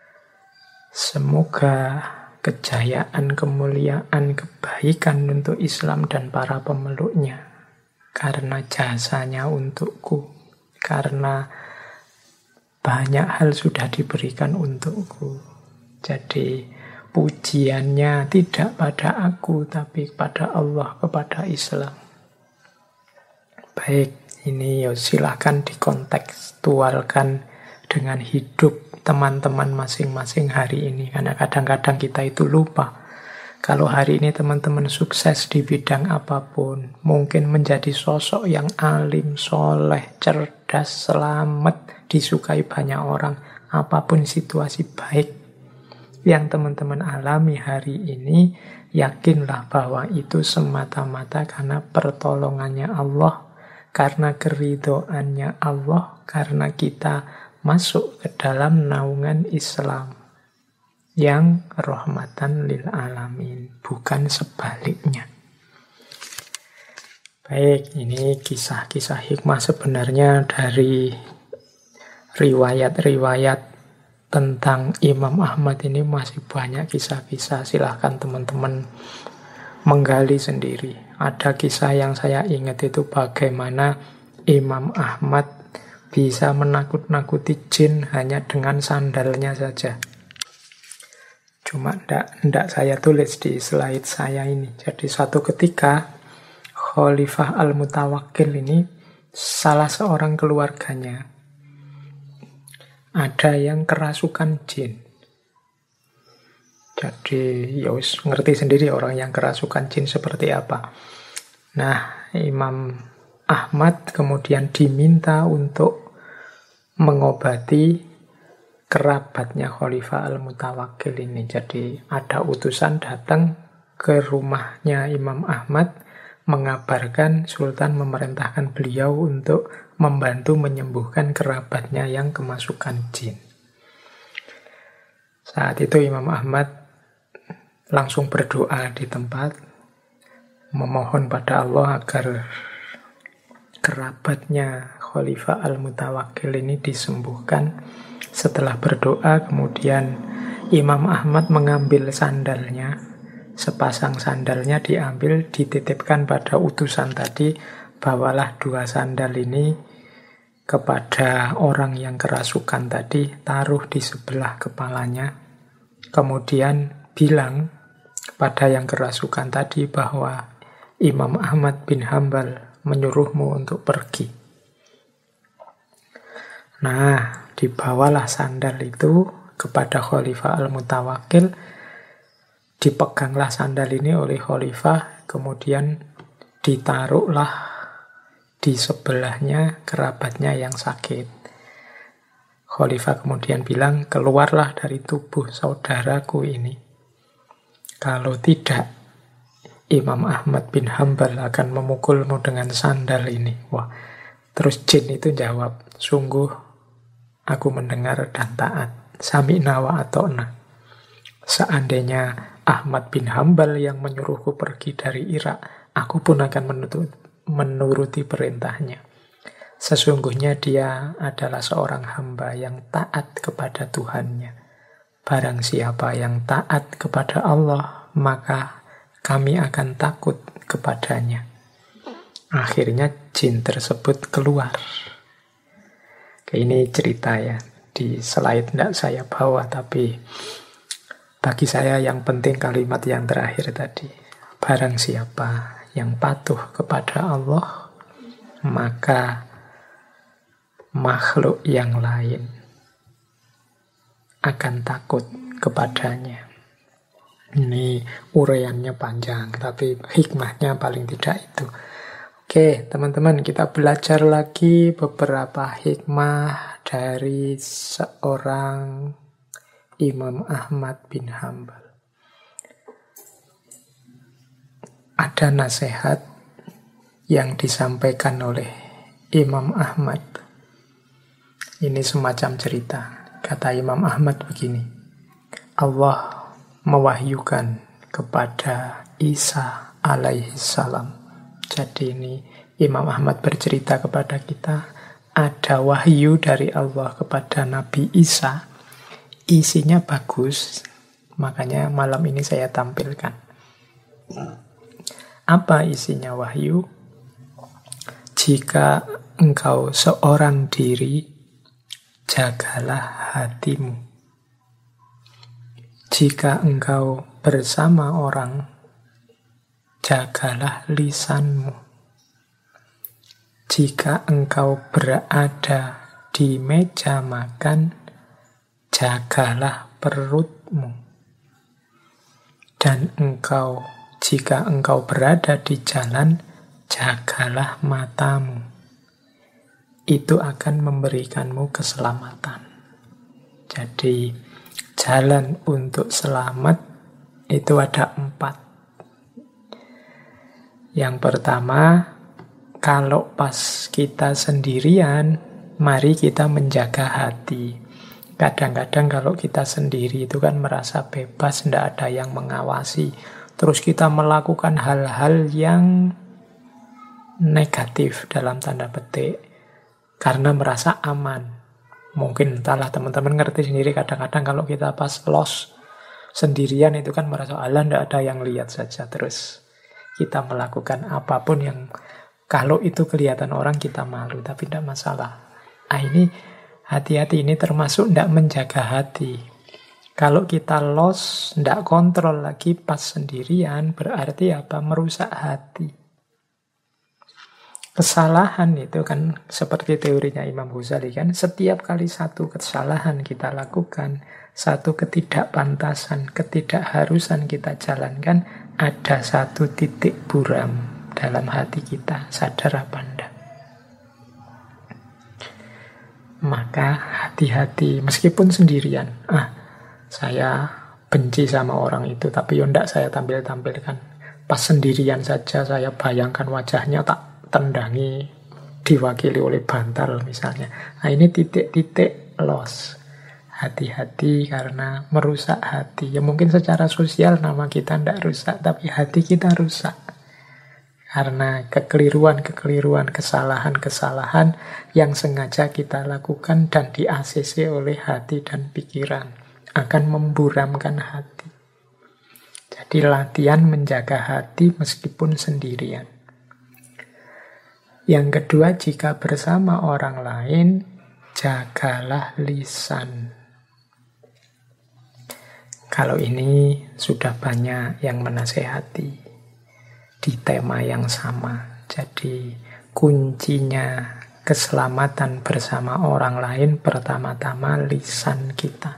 semoga kejayaan, kemuliaan, kebaikan untuk Islam dan para pemeluknya. Karena jasanya untukku. Karena banyak hal sudah diberikan untukku. Jadi pujiannya tidak pada aku, tapi pada Allah, kepada Islam. Baik, ini ya silahkan dikontekstualkan dengan hidup teman-teman masing-masing hari ini. Karena kadang-kadang kita itu lupa. Kalau hari ini teman-teman sukses di bidang apapun, mungkin menjadi sosok yang alim, soleh, cerdas, selamat, disukai banyak orang, apapun situasi baik, yang teman-teman alami hari ini, yakinlah bahwa itu semata-mata karena pertolongannya Allah, karena keridhoannya Allah, karena kita masuk ke dalam naungan Islam yang rahmatan lil alamin, bukan sebaliknya. Baik, ini kisah-kisah hikmah sebenarnya dari riwayat-riwayat tentang Imam Ahmad ini masih banyak kisah-kisah. Silahkan teman-teman menggali sendiri. Ada kisah yang saya ingat itu bagaimana Imam Ahmad bisa menakut-nakuti jin hanya dengan sandalnya saja. Cuma ndak saya tulis di slide saya ini. Jadi suatu ketika Khalifah Al-Mutawakkil ini salah seorang keluarganya ada yang kerasukan jin. Jadi ya wis ngerti sendiri orang yang kerasukan jin seperti apa. Nah, Imam Ahmad kemudian diminta untuk mengobati kerabatnya Khalifah Al-Mutawakkil ini. Jadi ada utusan datang ke rumahnya Imam Ahmad mengabarkan Sultan memerintahkan beliau untuk membantu menyembuhkan kerabatnya yang kemasukan jin. Saat itu Imam Ahmad langsung berdoa di tempat, memohon pada Allah agar kerabatnya Khalifah Al-Mutawakkil ini disembuhkan. Setelah berdoa, kemudian Imam Ahmad mengambil sandalnya. Sepasang sandalnya diambil, dititipkan pada utusan tadi, bawalah 2 sandal ini kepada orang yang kerasukan tadi, taruh di sebelah kepalanya. Kemudian bilang kepada yang kerasukan tadi bahwa Imam Ahmad bin Hambal menyuruhmu untuk pergi. Nah, dibawalah sandal itu kepada Khalifah Al-Mutawakkil. Dipeganglah sandal ini oleh Khalifah, kemudian ditaruhlah di sebelahnya kerabatnya yang sakit. Khalifah kemudian bilang, keluarlah dari tubuh saudaraku ini. Kalau tidak, Imam Ahmad bin Hambal akan memukulmu dengan sandal ini. Wah, terus jin itu jawab, sungguh aku mendengar dan taat. Sami'na wa ata'na. Seandainya Ahmad bin Hambal yang menyuruhku pergi dari Irak, aku pun akan menuruti perintahnya. Sesungguhnya dia adalah seorang hamba yang taat kepada Tuhannya. Barang siapa yang taat kepada Allah, maka kami akan takut kepadanya. Akhirnya jin tersebut keluar. Ini cerita ya, di slide tidak saya bawa, tapi bagi saya yang penting kalimat yang terakhir tadi. Barang siapa yang patuh kepada Allah, maka makhluk yang lain akan takut kepadanya. Ini uraiannya panjang, tapi hikmahnya paling tidak itu. Oke, teman-teman, kita belajar lagi beberapa hikmah dari seorang Imam Ahmad bin Hambal. Ada nasihat yang disampaikan oleh Imam Ahmad. Ini semacam cerita. Kata Imam Ahmad begini, Allah mewahyukan kepada Isa alaihi salam. Jadi ini Imam Ahmad bercerita kepada kita, ada wahyu dari Allah kepada Nabi Isa. Isinya bagus, makanya malam ini saya tampilkan. Apa isinya wahyu? Jika engkau seorang diri, jagalah hatimu. Jika engkau bersama orang, jagalah lisanmu. Jika engkau berada di meja makan, jagalah perutmu. Dan jika engkau berada di jalan, jagalah matamu. Itu akan memberikanmu keselamatan. Jadi, jalan untuk selamat itu ada 4. Yang pertama, kalau pas kita sendirian, mari kita menjaga hati. Kadang-kadang kalau kita sendiri itu kan merasa bebas, tidak ada yang mengawasi. Terus kita melakukan hal-hal yang negatif dalam tanda petik. Karena merasa aman. Mungkin entahlah teman-teman ngerti sendiri kadang-kadang kalau kita pas lost sendirian itu kan merasa alah tidak ada yang lihat saja. Terus kita melakukan apapun yang kalau itu kelihatan orang kita malu, tapi tidak masalah. Ini hati-hati, ini termasuk tidak menjaga hati. Kalau kita lost, tidak kontrol lagi pas sendirian, berarti apa? Merusak hati. Kesalahan itu kan seperti teorinya Imam Ghazali kan, setiap kali satu kesalahan kita lakukan, satu ketidakpantasan, ketidakharusan kita jalankan, ada satu titik buram dalam hati kita. Sadar apa enggak? Maka hati-hati, meskipun sendirian. Saya benci sama orang itu, tapi enggak saya tampilkan. Pas sendirian saja saya bayangkan wajahnya, tak tendangi, diwakili oleh bantal misalnya. Ini titik-titik loss. Hati-hati karena merusak hati. Ya mungkin secara sosial nama kita tidak rusak, tapi hati kita rusak. Karena kekeliruan-kekeliruan, kesalahan-kesalahan yang sengaja kita lakukan dan di-ACC oleh hati dan pikiran akan memburamkan hati. Jadi latihan menjaga hati meskipun sendirian. Yang kedua, jika bersama orang lain, jagalah lisan. Kalau ini sudah banyak yang menasehati di tema yang sama. Jadi kuncinya keselamatan bersama orang lain pertama-tama lisan kita.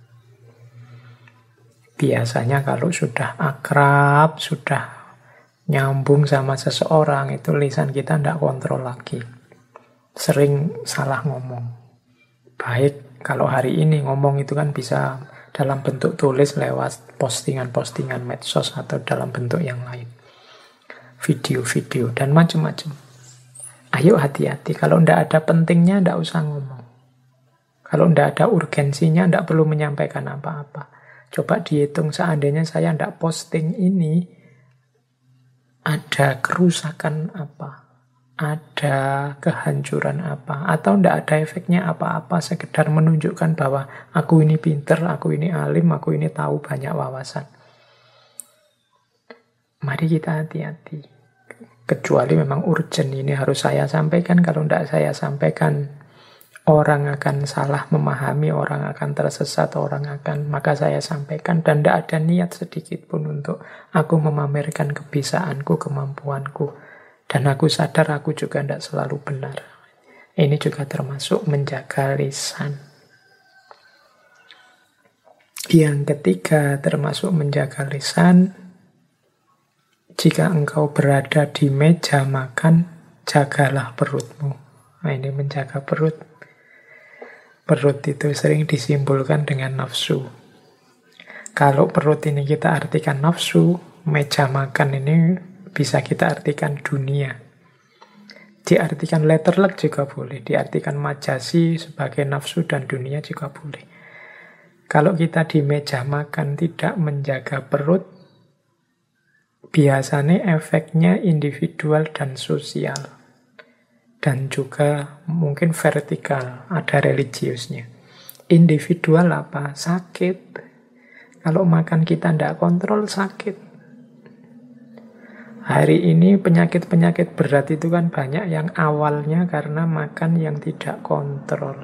Biasanya kalau sudah akrab, sudah nyambung sama seseorang, itu lisan kita tidak kontrol lagi. Sering salah ngomong. Baik, kalau hari ini ngomong itu kan bisa dalam bentuk tulis lewat postingan-postingan medsos atau dalam bentuk yang lain. Video-video dan macam-macam. Ayo hati-hati, kalau tidak ada pentingnya tidak usah ngomong. Kalau tidak ada urgensinya tidak perlu menyampaikan apa-apa. Coba dihitung seandainya saya tidak posting ini, ada kerusakan apa? Ada kehancuran apa? Atau tidak ada efeknya apa-apa, sekedar menunjukkan bahwa aku ini pinter, aku ini alim, aku ini tahu banyak wawasan. Mari kita hati-hati. Kecuali memang urgent, ini harus saya sampaikan. Kalau tidak saya sampaikan, orang akan salah memahami, orang akan tersesat, maka saya sampaikan. Dan tidak ada niat sedikit pun untuk aku memamerkan kebisaanku, kemampuanku. Dan aku sadar aku juga tidak selalu benar. Ini juga termasuk menjaga lisan. Yang ketiga termasuk menjaga lisan, jika engkau berada di meja makan, jagalah perutmu. Ini menjaga perut. Perut itu sering disimbolkan dengan nafsu. Kalau perut ini kita artikan nafsu, meja makan ini bisa kita artikan dunia. Diartikan letterlek juga boleh, diartikan majasi sebagai nafsu dan dunia juga boleh. Kalau kita di meja makan tidak menjaga perut, biasanya efeknya individual dan sosial. Dan juga mungkin vertikal, ada religiusnya. Individual apa? Sakit. Kalau makan kita tidak kontrol, sakit. Hari ini penyakit-penyakit berat itu kan banyak yang awalnya karena makan yang tidak kontrol.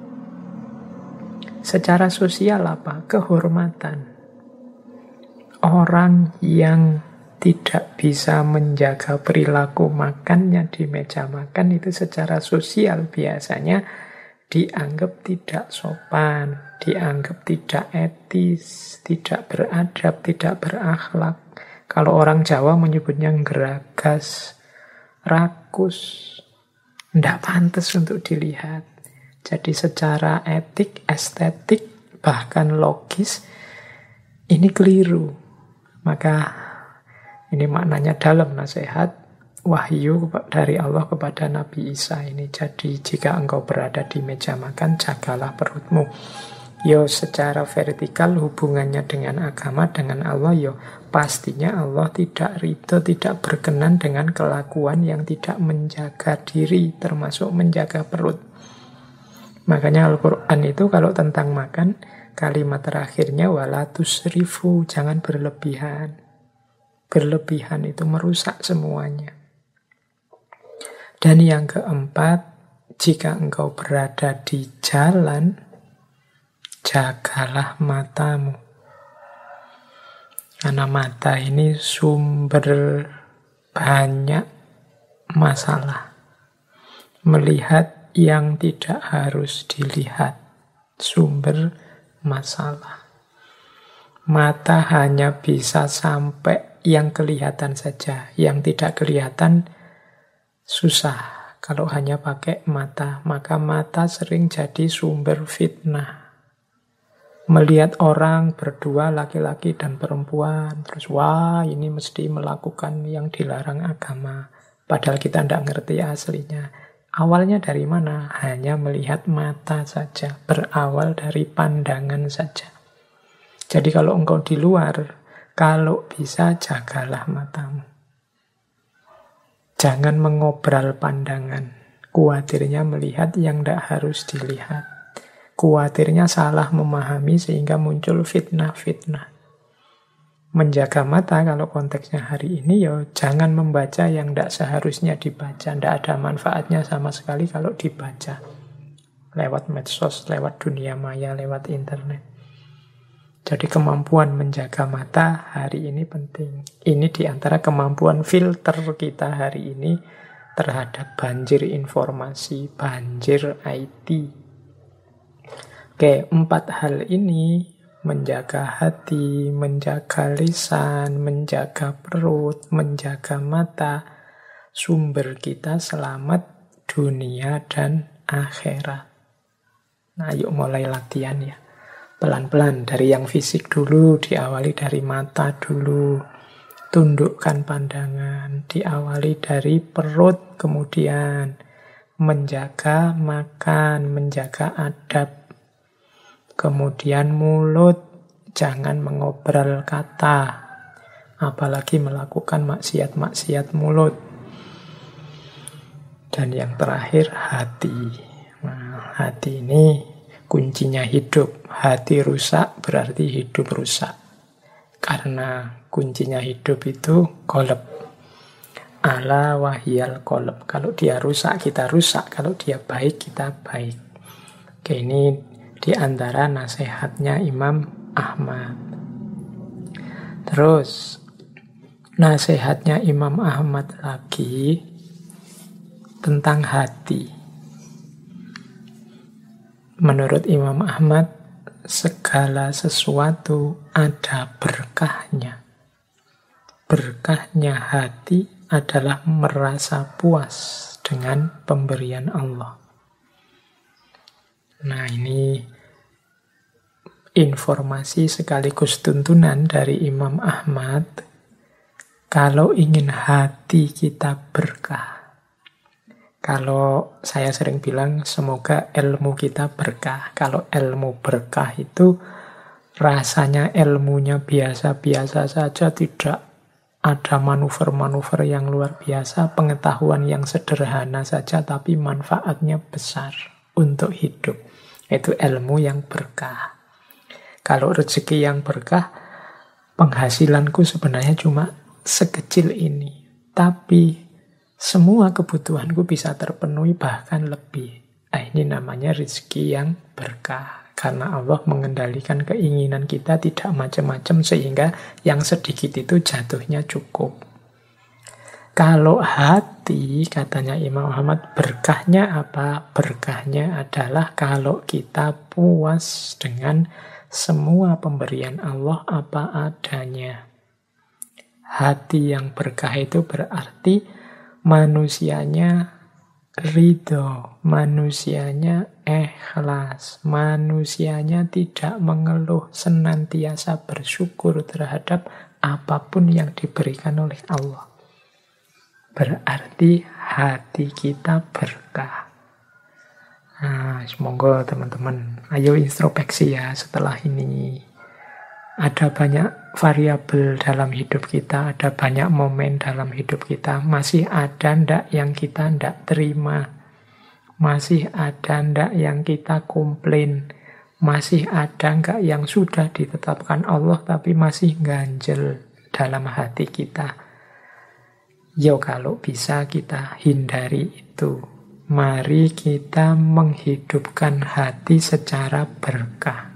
Secara sosial apa? Kehormatan. Orang yang tidak bisa menjaga perilaku makannya di meja makan itu secara sosial biasanya dianggap tidak sopan, dianggap tidak etis, tidak beradab, tidak berakhlak. Kalau orang Jawa menyebutnya geragas, rakus, tidak pantas untuk dilihat. Jadi secara etik, estetik, bahkan logis, ini keliru. Maka ini maknanya dalam nasihat wahyu dari Allah kepada Nabi Isa ini. Jadi jika engkau berada di meja makan, jagalah perutmu. Yo secara vertikal hubungannya dengan agama, dengan Allah, yo pastinya Allah tidak ridho, tidak berkenan dengan kelakuan yang tidak menjaga diri, termasuk menjaga perut. Makanya Al-Quran itu kalau tentang makan, kalimat terakhirnya wala tusrifu, jangan berlebihan. Berlebihan itu merusak semuanya. Dan yang keempat, jika engkau berada di jalan, jagalah matamu. Karena mata ini sumber banyak masalah. Melihat yang tidak harus dilihat, sumber masalah. Mata hanya bisa sampai yang kelihatan saja, yang tidak kelihatan susah. Kalau hanya pakai mata, maka mata sering jadi sumber fitnah. Melihat orang berdua, laki-laki dan perempuan, terus wah ini mesti melakukan yang dilarang agama. Padahal kita tidak ngerti aslinya. Awalnya dari mana? Hanya melihat mata saja, berawal dari pandangan saja. Jadi kalau engkau di luar, kalau bisa jagalah matamu. Jangan mengobral pandangan. Kuatirnya melihat yang tidak harus dilihat. Kuatirnya salah memahami sehingga muncul fitnah-fitnah. Menjaga mata kalau konteksnya hari ini, ya jangan membaca yang tidak seharusnya dibaca. Tidak ada manfaatnya sama sekali kalau dibaca. Lewat medsos, lewat dunia maya, lewat internet. Jadi kemampuan menjaga mata hari ini penting. Ini diantara kemampuan filter kita hari ini terhadap banjir informasi, banjir IT. Oke, 4 hal ini, menjaga hati, menjaga lisan, menjaga perut, menjaga mata, sumber kita selamat dunia dan akhirat. Nah, yuk mulai latihan ya. Pelan-pelan dari yang fisik dulu, diawali dari mata dulu. Tundukkan pandangan, diawali dari perut, kemudian menjaga makan, menjaga adab. Kemudian mulut, jangan mengobral kata, apalagi melakukan maksiat-maksiat mulut. Dan yang terakhir, hati. Nah, hati ini kuncinya hidup. Hati rusak berarti hidup rusak. Karena kuncinya hidup itu qalb. Ala wahyal qalb. Kalau dia rusak, kita rusak. Kalau dia baik, kita baik. Oke, ini di antara nasihatnya Imam Ahmad. Terus, nasihatnya Imam Ahmad lagi tentang hati. Menurut Imam Ahmad, segala sesuatu ada berkahnya. Berkahnya hati adalah merasa puas dengan pemberian Allah. Nah, ini informasi sekaligus tuntunan dari Imam Ahmad. Kalau ingin hati kita berkah, kalau saya sering bilang semoga ilmu kita berkah. Kalau ilmu berkah itu rasanya ilmunya biasa-biasa saja, tidak ada manuver-manuver yang luar biasa, pengetahuan yang sederhana saja, tapi manfaatnya besar untuk hidup. Itu ilmu yang berkah. Kalau rezeki yang berkah, penghasilanku sebenarnya cuma sekecil ini, tapi semua kebutuhanku bisa terpenuhi bahkan lebih. Nah, ini namanya rezeki yang berkah. Karena Allah mengendalikan keinginan kita tidak macam-macam sehingga yang sedikit itu jatuhnya cukup. Kalau hati, katanya Imam Ahmad, berkahnya apa? Berkahnya adalah kalau kita puas dengan semua pemberian Allah apa adanya. Hati yang berkah itu berarti manusianya ridho, manusianya ikhlas. Manusianya tidak mengeluh, senantiasa bersyukur terhadap apapun yang diberikan oleh Allah. Berarti hati kita berkah. Nah, semoga teman-teman, ayo introspeksi ya setelah ini. Ada banyak variabel dalam hidup kita, ada banyak momen dalam hidup kita. Masih ada ndak yang kita ndak terima? Masih ada ndak yang kita komplain? Masih ada nggak yang sudah ditetapkan Allah tapi masih ganjel dalam hati kita? Yo, kalau bisa kita hindari itu. Mari kita menghidupkan hati secara berkah.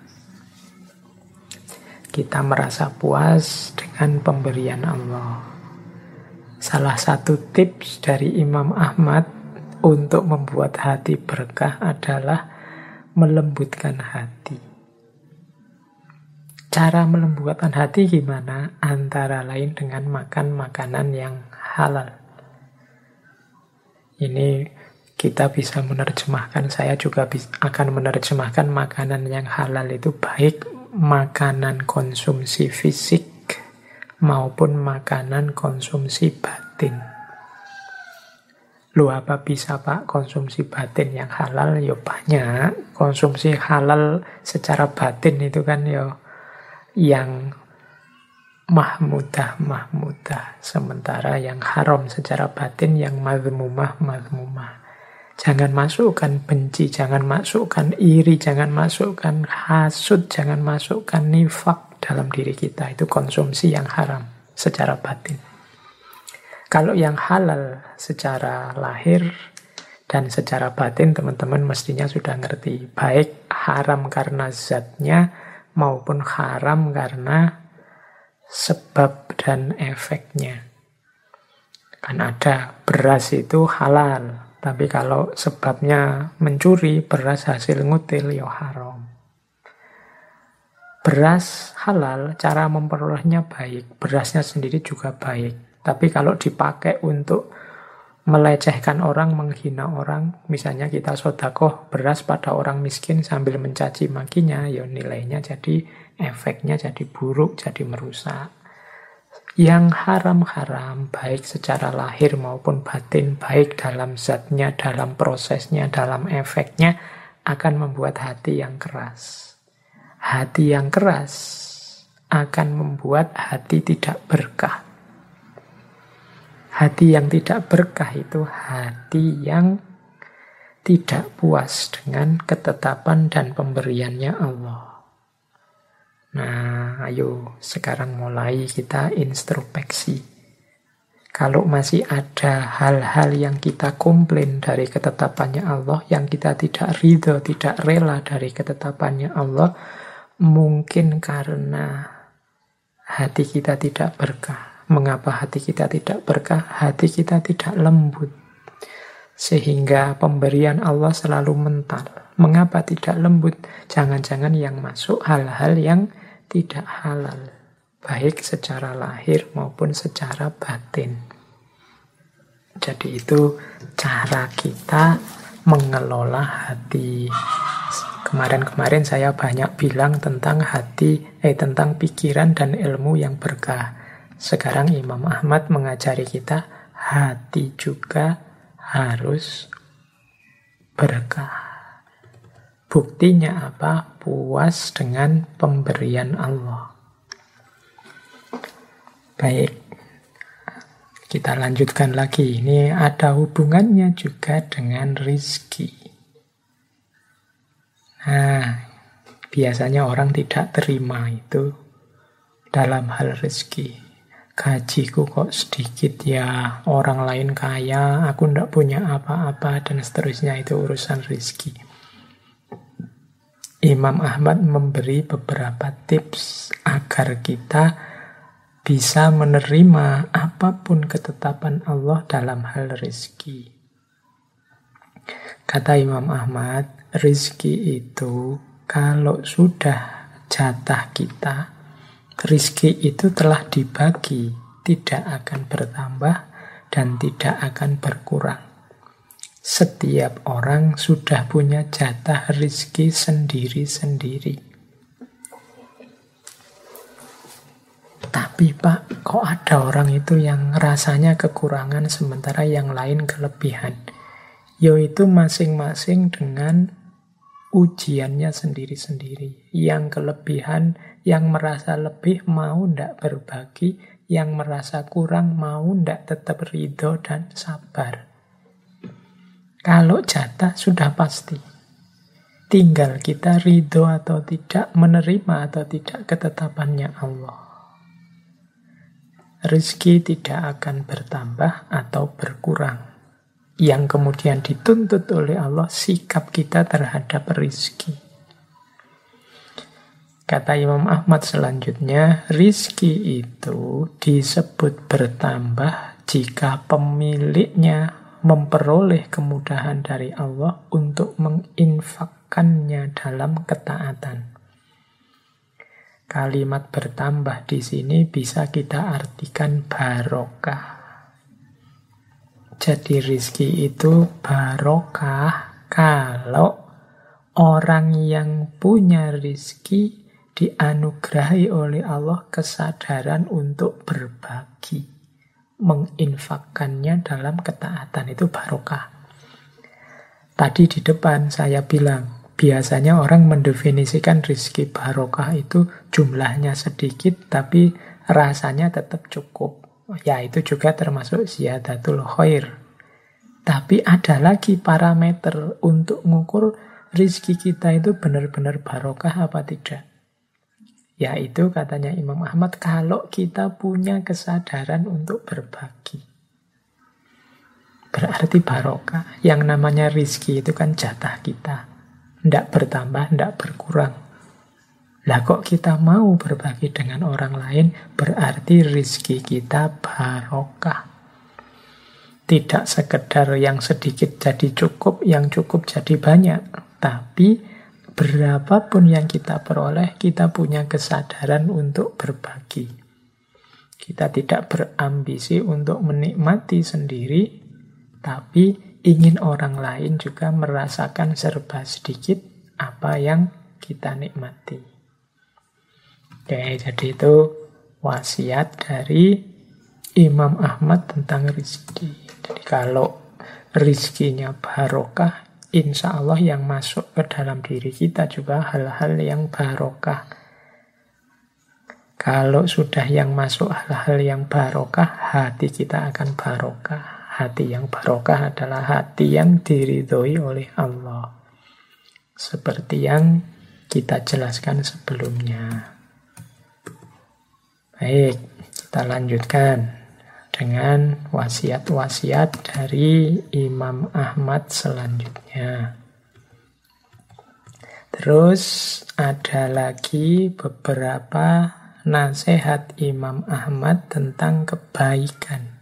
Kita merasa puas dengan pemberian Allah. Salah satu tips dari Imam Ahmad untuk membuat hati berkah adalah melembutkan hati. Cara melembutkan hati gimana? Antara lain dengan makan makanan yang halal. Ini kita bisa menerjemahkan, saya juga akan menerjemahkan makanan yang halal itu baik makanan konsumsi fisik maupun makanan konsumsi batin. Lu apa bisa Pak konsumsi batin yang halal? Ya banyak. Konsumsi halal secara batin itu kan ya yang mahmudah. Sementara yang haram secara batin yang mazmumah. Jangan masukkan benci, jangan masukkan iri, jangan masukkan hasud, jangan masukkan nifak dalam diri kita. Itu konsumsi yang haram secara batin. Kalau yang halal secara lahir dan secara batin, teman-teman mestinya sudah ngerti. Baik haram karena zatnya maupun haram karena sebab dan efeknya. Kan ada beras itu halal, tapi kalau sebabnya mencuri, beras hasil ngutil, ya haram. Beras halal, cara memperolehnya baik. Berasnya sendiri juga baik. Tapi kalau dipakai untuk melecehkan orang, menghina orang, misalnya kita sedekah beras pada orang miskin sambil mencaci makinya, ya nilainya jadi, efeknya jadi buruk, jadi merusak. Yang haram-haram, baik secara lahir maupun batin, baik dalam zatnya, dalam prosesnya, dalam efeknya, akan membuat hati yang keras. Hati yang keras akan membuat hati tidak berkah. Hati yang tidak berkah itu hati yang tidak puas dengan ketetapan dan pemberiannya Allah. Nah, ayo sekarang mulai kita introspeksi. Kalau masih ada hal-hal yang kita komplain dari ketetapannya Allah, yang kita tidak ridho, tidak rela dari ketetapannya Allah, mungkin karena hati kita tidak berkah. Mengapa hati kita tidak berkah? Hati kita tidak lembut. Sehingga pemberian Allah selalu mental. Mengapa tidak lembut? Jangan-jangan yang masuk hal-hal yang tidak halal. Baik secara lahir maupun secara batin. Jadi itu cara kita mengelola hati. Kemarin-kemarin saya banyak bilang tentang hati, tentang pikiran dan ilmu yang berkah. Sekarang Imam Ahmad mengajari kita hati juga harus berkah. Buktinya apa? Puas dengan pemberian Allah. Baik, kita lanjutkan lagi. Ini ada hubungannya juga dengan rizki. Nah, biasanya orang tidak terima itu dalam hal rizki. Gajiku kok sedikit ya, orang lain kaya, aku ndak punya apa-apa, dan seterusnya. Itu urusan rizki. Imam Ahmad memberi beberapa tips agar kita bisa menerima apapun ketetapan Allah dalam hal rizki. Kata Imam Ahmad, rizki itu kalau sudah jatah kita, rizki itu telah dibagi, tidak akan bertambah dan tidak akan berkurang. Setiap orang sudah punya jatah rizki sendiri-sendiri. Tapi Pak, kok ada orang itu yang rasanya kekurangan sementara yang lain kelebihan? Yaitu masing-masing dengan ujiannya sendiri-sendiri. Yang kelebihan, yang merasa lebih mau ndak berbagi, yang merasa kurang mau ndak tetap ridho dan sabar. Kalau jatah sudah pasti. Tinggal kita ridho atau tidak, menerima atau tidak ketetapannya Allah. Rizki tidak akan bertambah atau berkurang. Yang kemudian dituntut oleh Allah sikap kita terhadap rizki. Kata Imam Ahmad selanjutnya, rizki itu disebut bertambah jika pemiliknya memperoleh kemudahan dari Allah untuk menginfakkannya dalam ketaatan. Kalimat bertambah di sini bisa kita artikan barokah. Jadi rizki itu barokah kalau orang yang punya rizki dianugerahi oleh Allah kesadaran untuk berbagi. Menginfakkannya dalam ketaatan, itu barokah. Tadi di depan saya bilang, biasanya orang mendefinisikan rizki barokah itu jumlahnya sedikit tapi rasanya tetap cukup. Ya itu juga termasuk ziyadatul khair. Tapi ada lagi parameter untuk mengukur rizki kita itu benar-benar barokah apa tidak. Yaitu katanya Imam Ahmad, kalau kita punya kesadaran untuk berbagi. Berarti barokah. Yang namanya rizki itu kan jatah kita. Ndak bertambah, ndak berkurang. Lah kok kita mau berbagi dengan orang lain, berarti rizki kita barokah. Tidak sekedar yang sedikit jadi cukup, yang cukup jadi banyak. Tapi berapapun yang kita peroleh, kita punya kesadaran untuk berbagi. Kita tidak berambisi untuk menikmati sendiri, tapi ingin orang lain juga merasakan serba sedikit apa yang kita nikmati. Oke, jadi itu wasiat dari Imam Ahmad tentang rizki. Jadi kalau rizkinya barokah, insya Allah yang masuk ke dalam diri kita juga hal-hal yang barokah. Kalau sudah yang masuk hal-hal yang barokah, hati kita akan barokah. Hati yang barokah adalah hati yang diridhoi oleh Allah. Seperti yang kita jelaskan sebelumnya. Baik, kita lanjutkan dengan wasiat-wasiat dari Imam Ahmad selanjutnya. Terus ada lagi beberapa nasihat Imam Ahmad tentang kebaikan.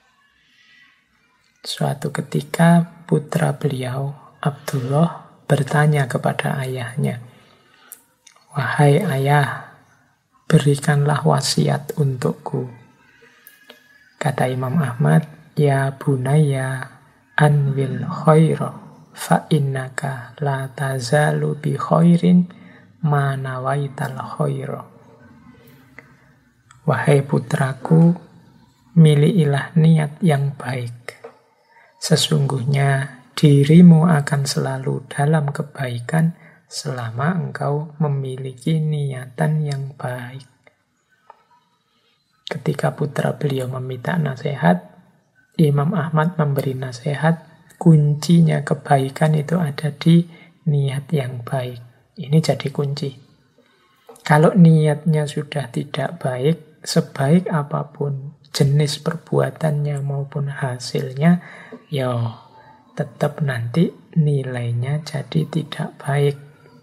Suatu ketika putra beliau, Abdullah, bertanya kepada ayahnya, "Wahai ayah, berikanlah wasiat untukku." Kata Imam Ahmad, "Ya bunaya anwil khaira fa innaka la tazalu bi khairin ma nawaital khaira." Wahai putraku, milikilah niat yang baik. Sesungguhnya dirimu akan selalu dalam kebaikan selama engkau memiliki niatan yang baik. Ketika putra beliau meminta nasihat, Imam Ahmad memberi nasihat, kuncinya kebaikan itu ada di niat yang baik. Ini jadi kunci. Kalau niatnya sudah tidak baik, sebaik apapun jenis perbuatannya maupun hasilnya, ya tetap nanti nilainya jadi tidak baik.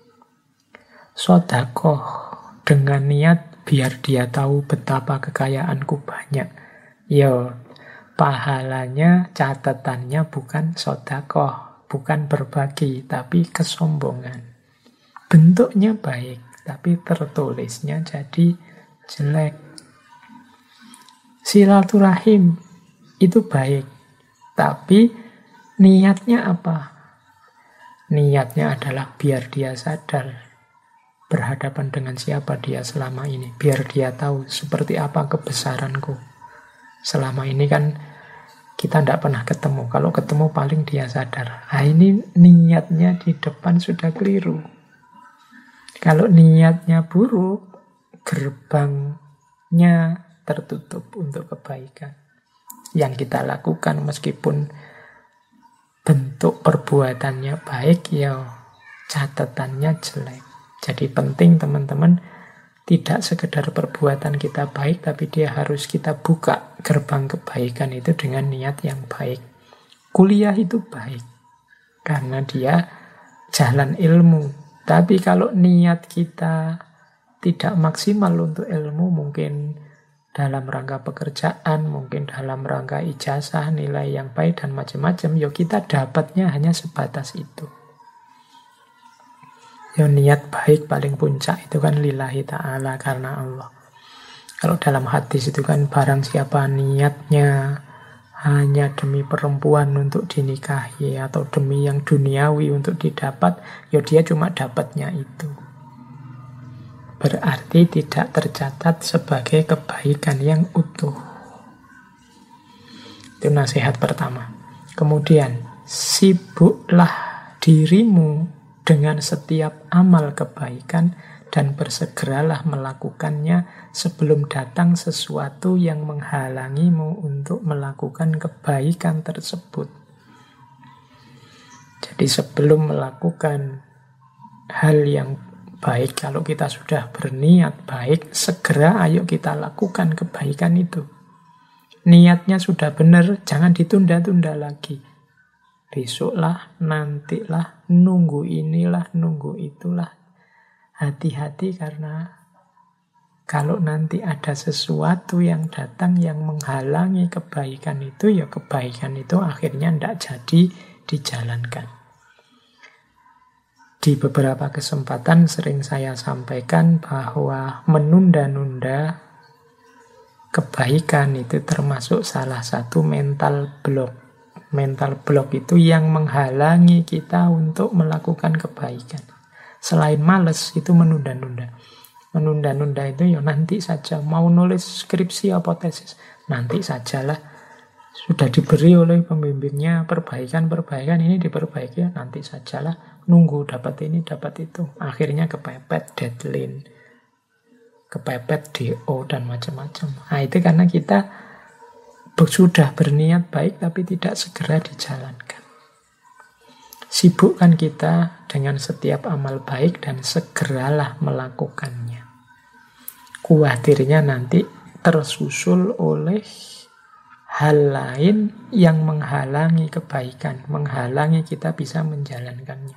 Sedekah dengan niat biar dia tahu betapa kekayaanku banyak. Ya, pahalanya, catatannya bukan sedekah, bukan berbagi, tapi kesombongan. Bentuknya baik, tapi tertulisnya jadi jelek. Silaturahim itu baik, tapi Niatnya apa? Niatnya adalah biar dia sadar berhadapan dengan siapa dia selama ini. Biar dia tahu seperti apa kebesaranku. Selama ini kan kita tidak pernah ketemu. Kalau ketemu paling dia sadar. Nah, ini niatnya di depan sudah keliru. Kalau niatnya buruk, gerbangnya tertutup untuk kebaikan. Yang kita lakukan meskipun bentuk perbuatannya baik, ya catatannya jelek. Jadi penting teman-teman, tidak sekedar perbuatan kita baik, tapi dia harus kita buka gerbang kebaikan itu dengan niat yang baik. Kuliah itu baik, karena dia jalan ilmu. Tapi kalau niat kita tidak maksimal untuk ilmu, mungkin dalam rangka pekerjaan, mungkin dalam rangka ijazah, nilai yang baik, dan macam-macam, ya kita dapatnya hanya sebatas itu. Ya niat baik paling puncak itu kan lillahi ta'ala, karena Allah. Kalau dalam hadis itu kan barang siapa niatnya hanya demi perempuan untuk dinikahi atau demi yang duniawi untuk didapat, ya dia cuma dapatnya itu. Berarti tidak tercatat sebagai kebaikan yang utuh. Itu nasihat pertama. Kemudian, sibuklah dirimu dengan setiap amal kebaikan dan bersegeralah melakukannya sebelum datang sesuatu yang menghalangimu untuk melakukan kebaikan tersebut. Jadi sebelum melakukan hal yang baik, kalau kita sudah berniat baik, segera ayo kita lakukan kebaikan itu. Niatnya sudah benar, jangan ditunda-tunda lagi. Besoklah, nantilah, nunggu inilah, nunggu itulah. Hati-hati karena kalau nanti ada sesuatu yang datang yang menghalangi kebaikan itu, ya kebaikan itu akhirnya tidak jadi dijalankan. Di beberapa kesempatan sering saya sampaikan bahwa menunda-nunda kebaikan itu termasuk salah satu mental block. Mental block itu yang menghalangi kita untuk melakukan kebaikan. Selain males, itu menunda-nunda. Menunda-nunda itu ya nanti saja. Mau nulis skripsi apa tesis, nanti sajalah. Sudah diberi oleh pembimbingnya perbaikan ini diperbaiki, nanti sajalah. Nunggu dapat ini, dapat itu. Akhirnya kepepet deadline, kepepet DO, dan macam-macam. Nah, itu karena kita sudah berniat baik tapi tidak segera dijalankan. Sibukkan kita dengan setiap amal baik dan segeralah melakukannya. Kuatirnya nanti tersusul oleh hal lain yang menghalangi kebaikan, menghalangi kita bisa menjalankannya.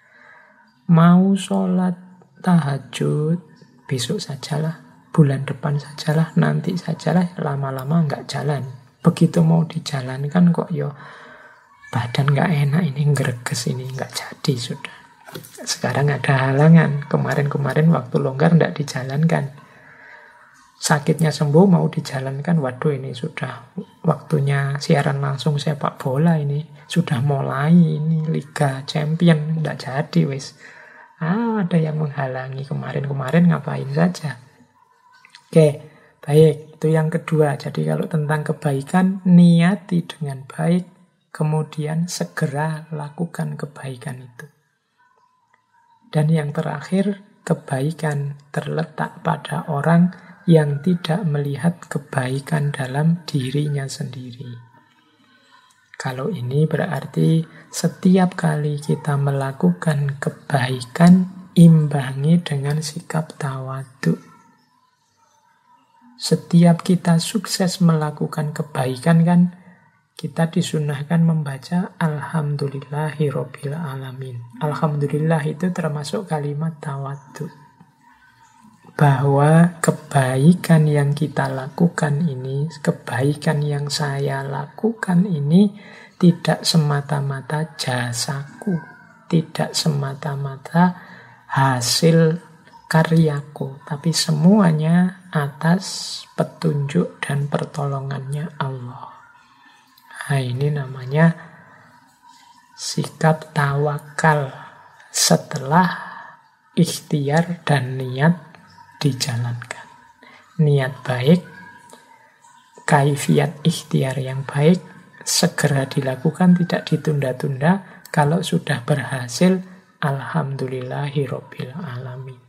Mau sholat tahajud, besok sajalah, bulan depan sajalah, nanti sajalah, lama-lama nggak jalan. Begitu mau dijalankan kok ya badan nggak enak, ini greges, ini nggak jadi sudah. Sekarang ada halangan. Kemarin-kemarin waktu longgar nggak dijalankan. Sakitnya sembuh mau dijalankan, waduh ini sudah waktunya siaran langsung sepak bola, ini sudah mulai, ini Liga Champion, nggak jadi wis. Ada yang menghalangi. Kemarin-kemarin ngapain saja. Oke, baik. Itu yang kedua. Jadi kalau tentang kebaikan, niati dengan baik, kemudian segera lakukan kebaikan itu. Dan yang terakhir, kebaikan terletak pada orang yang tidak melihat kebaikan dalam dirinya sendiri. Kalau ini berarti setiap kali kita melakukan kebaikan, imbangi dengan sikap tawadhu. Setiap kita sukses melakukan kebaikan kan, kita disunahkan membaca Alhamdulillahirabbil alamin. Alhamdulillah itu termasuk kalimat tawadhu. Bahwa kebaikan yang kita lakukan ini, kebaikan yang saya lakukan ini tidak semata-mata jasaku, tidak semata-mata hasil karyaku, tapi semuanya atas petunjuk dan pertolongannya Allah. Nah, ini namanya sikap tawakal setelah ikhtiar dan niat dijalankan. Niat baik, kaifiat ikhtiar yang baik, segera dilakukan, tidak ditunda-tunda. Kalau sudah berhasil, alhamdulillahirabbil alamin.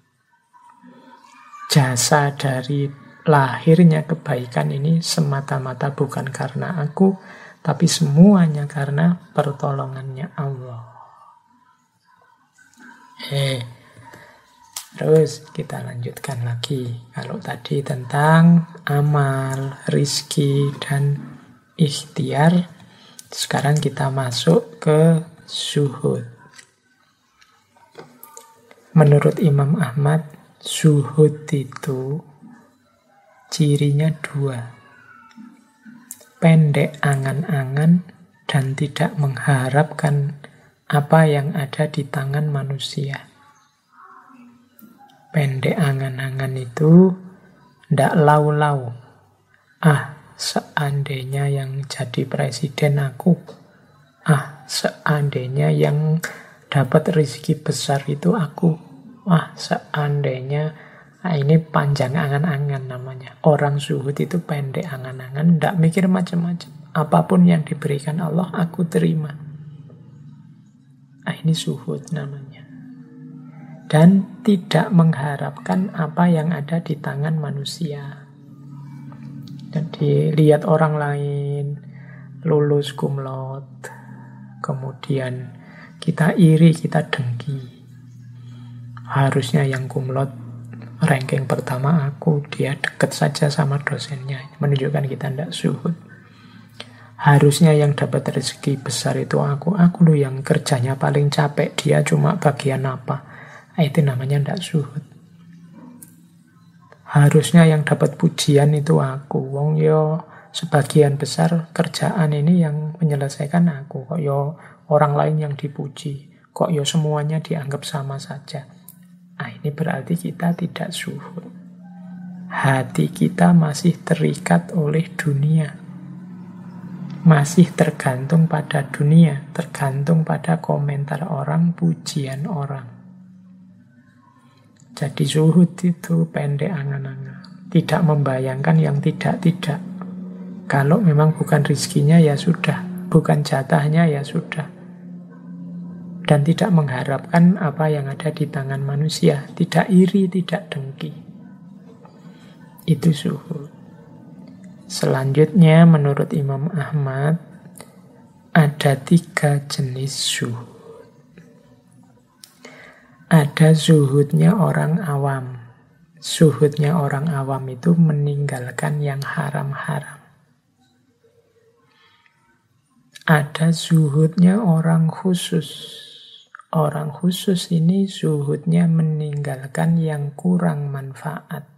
Jasa dari lahirnya kebaikan ini semata-mata bukan karena aku, tapi semuanya karena pertolongannya Allah. Terus kita lanjutkan lagi. Kalau tadi tentang amal, rizki, dan ikhtiar, sekarang kita masuk ke zuhud. Menurut Imam Ahmad, zuhud itu cirinya 2. Pendek angan-angan dan tidak mengharapkan apa yang ada di tangan manusia. Pendek angan-angan itu ndak lau-lau. Seandainya yang jadi presiden aku. Seandainya yang dapat rezeki besar itu aku. Seandainya ini panjang angan-angan namanya. Orang zuhud itu pendek angan-angan, ndak mikir macam-macam. Apapun yang diberikan Allah aku terima. Ini zuhud namanya. Dan tidak mengharapkan apa yang ada di tangan manusia. Jadi lihat orang lain lulus cum laude, kemudian kita iri, kita dengki. Harusnya yang cum laude ranking pertama aku, dia deket saja sama dosennya, menunjukkan kita tidak zuhud. Harusnya yang dapat rezeki besar itu aku loh yang kerjanya paling capek, dia cuma bagian apa. Itu namanya tidak zuhud. Harusnya yang dapat pujian itu aku. Wong yo sebagian besar kerjaan ini yang menyelesaikan aku. Kok yo orang lain yang dipuji. Kok yo semuanya dianggap sama saja. Ini berarti kita tidak zuhud. Hati kita masih terikat oleh dunia. Masih tergantung pada dunia. Tergantung pada komentar orang, pujian orang. Jadi zuhud itu pendek angan-angan. Tidak membayangkan yang tidak-tidak. Kalau memang bukan rizkinya ya sudah. Bukan jatahnya ya sudah. Dan tidak mengharapkan apa yang ada di tangan manusia. Tidak iri, tidak dengki. Itu zuhud. Selanjutnya menurut Imam Ahmad, ada 3 jenis zuhud. Ada zuhudnya orang awam. Zuhudnya orang awam itu meninggalkan yang haram-haram. Ada zuhudnya orang khusus. Orang khusus ini zuhudnya meninggalkan yang kurang manfaat.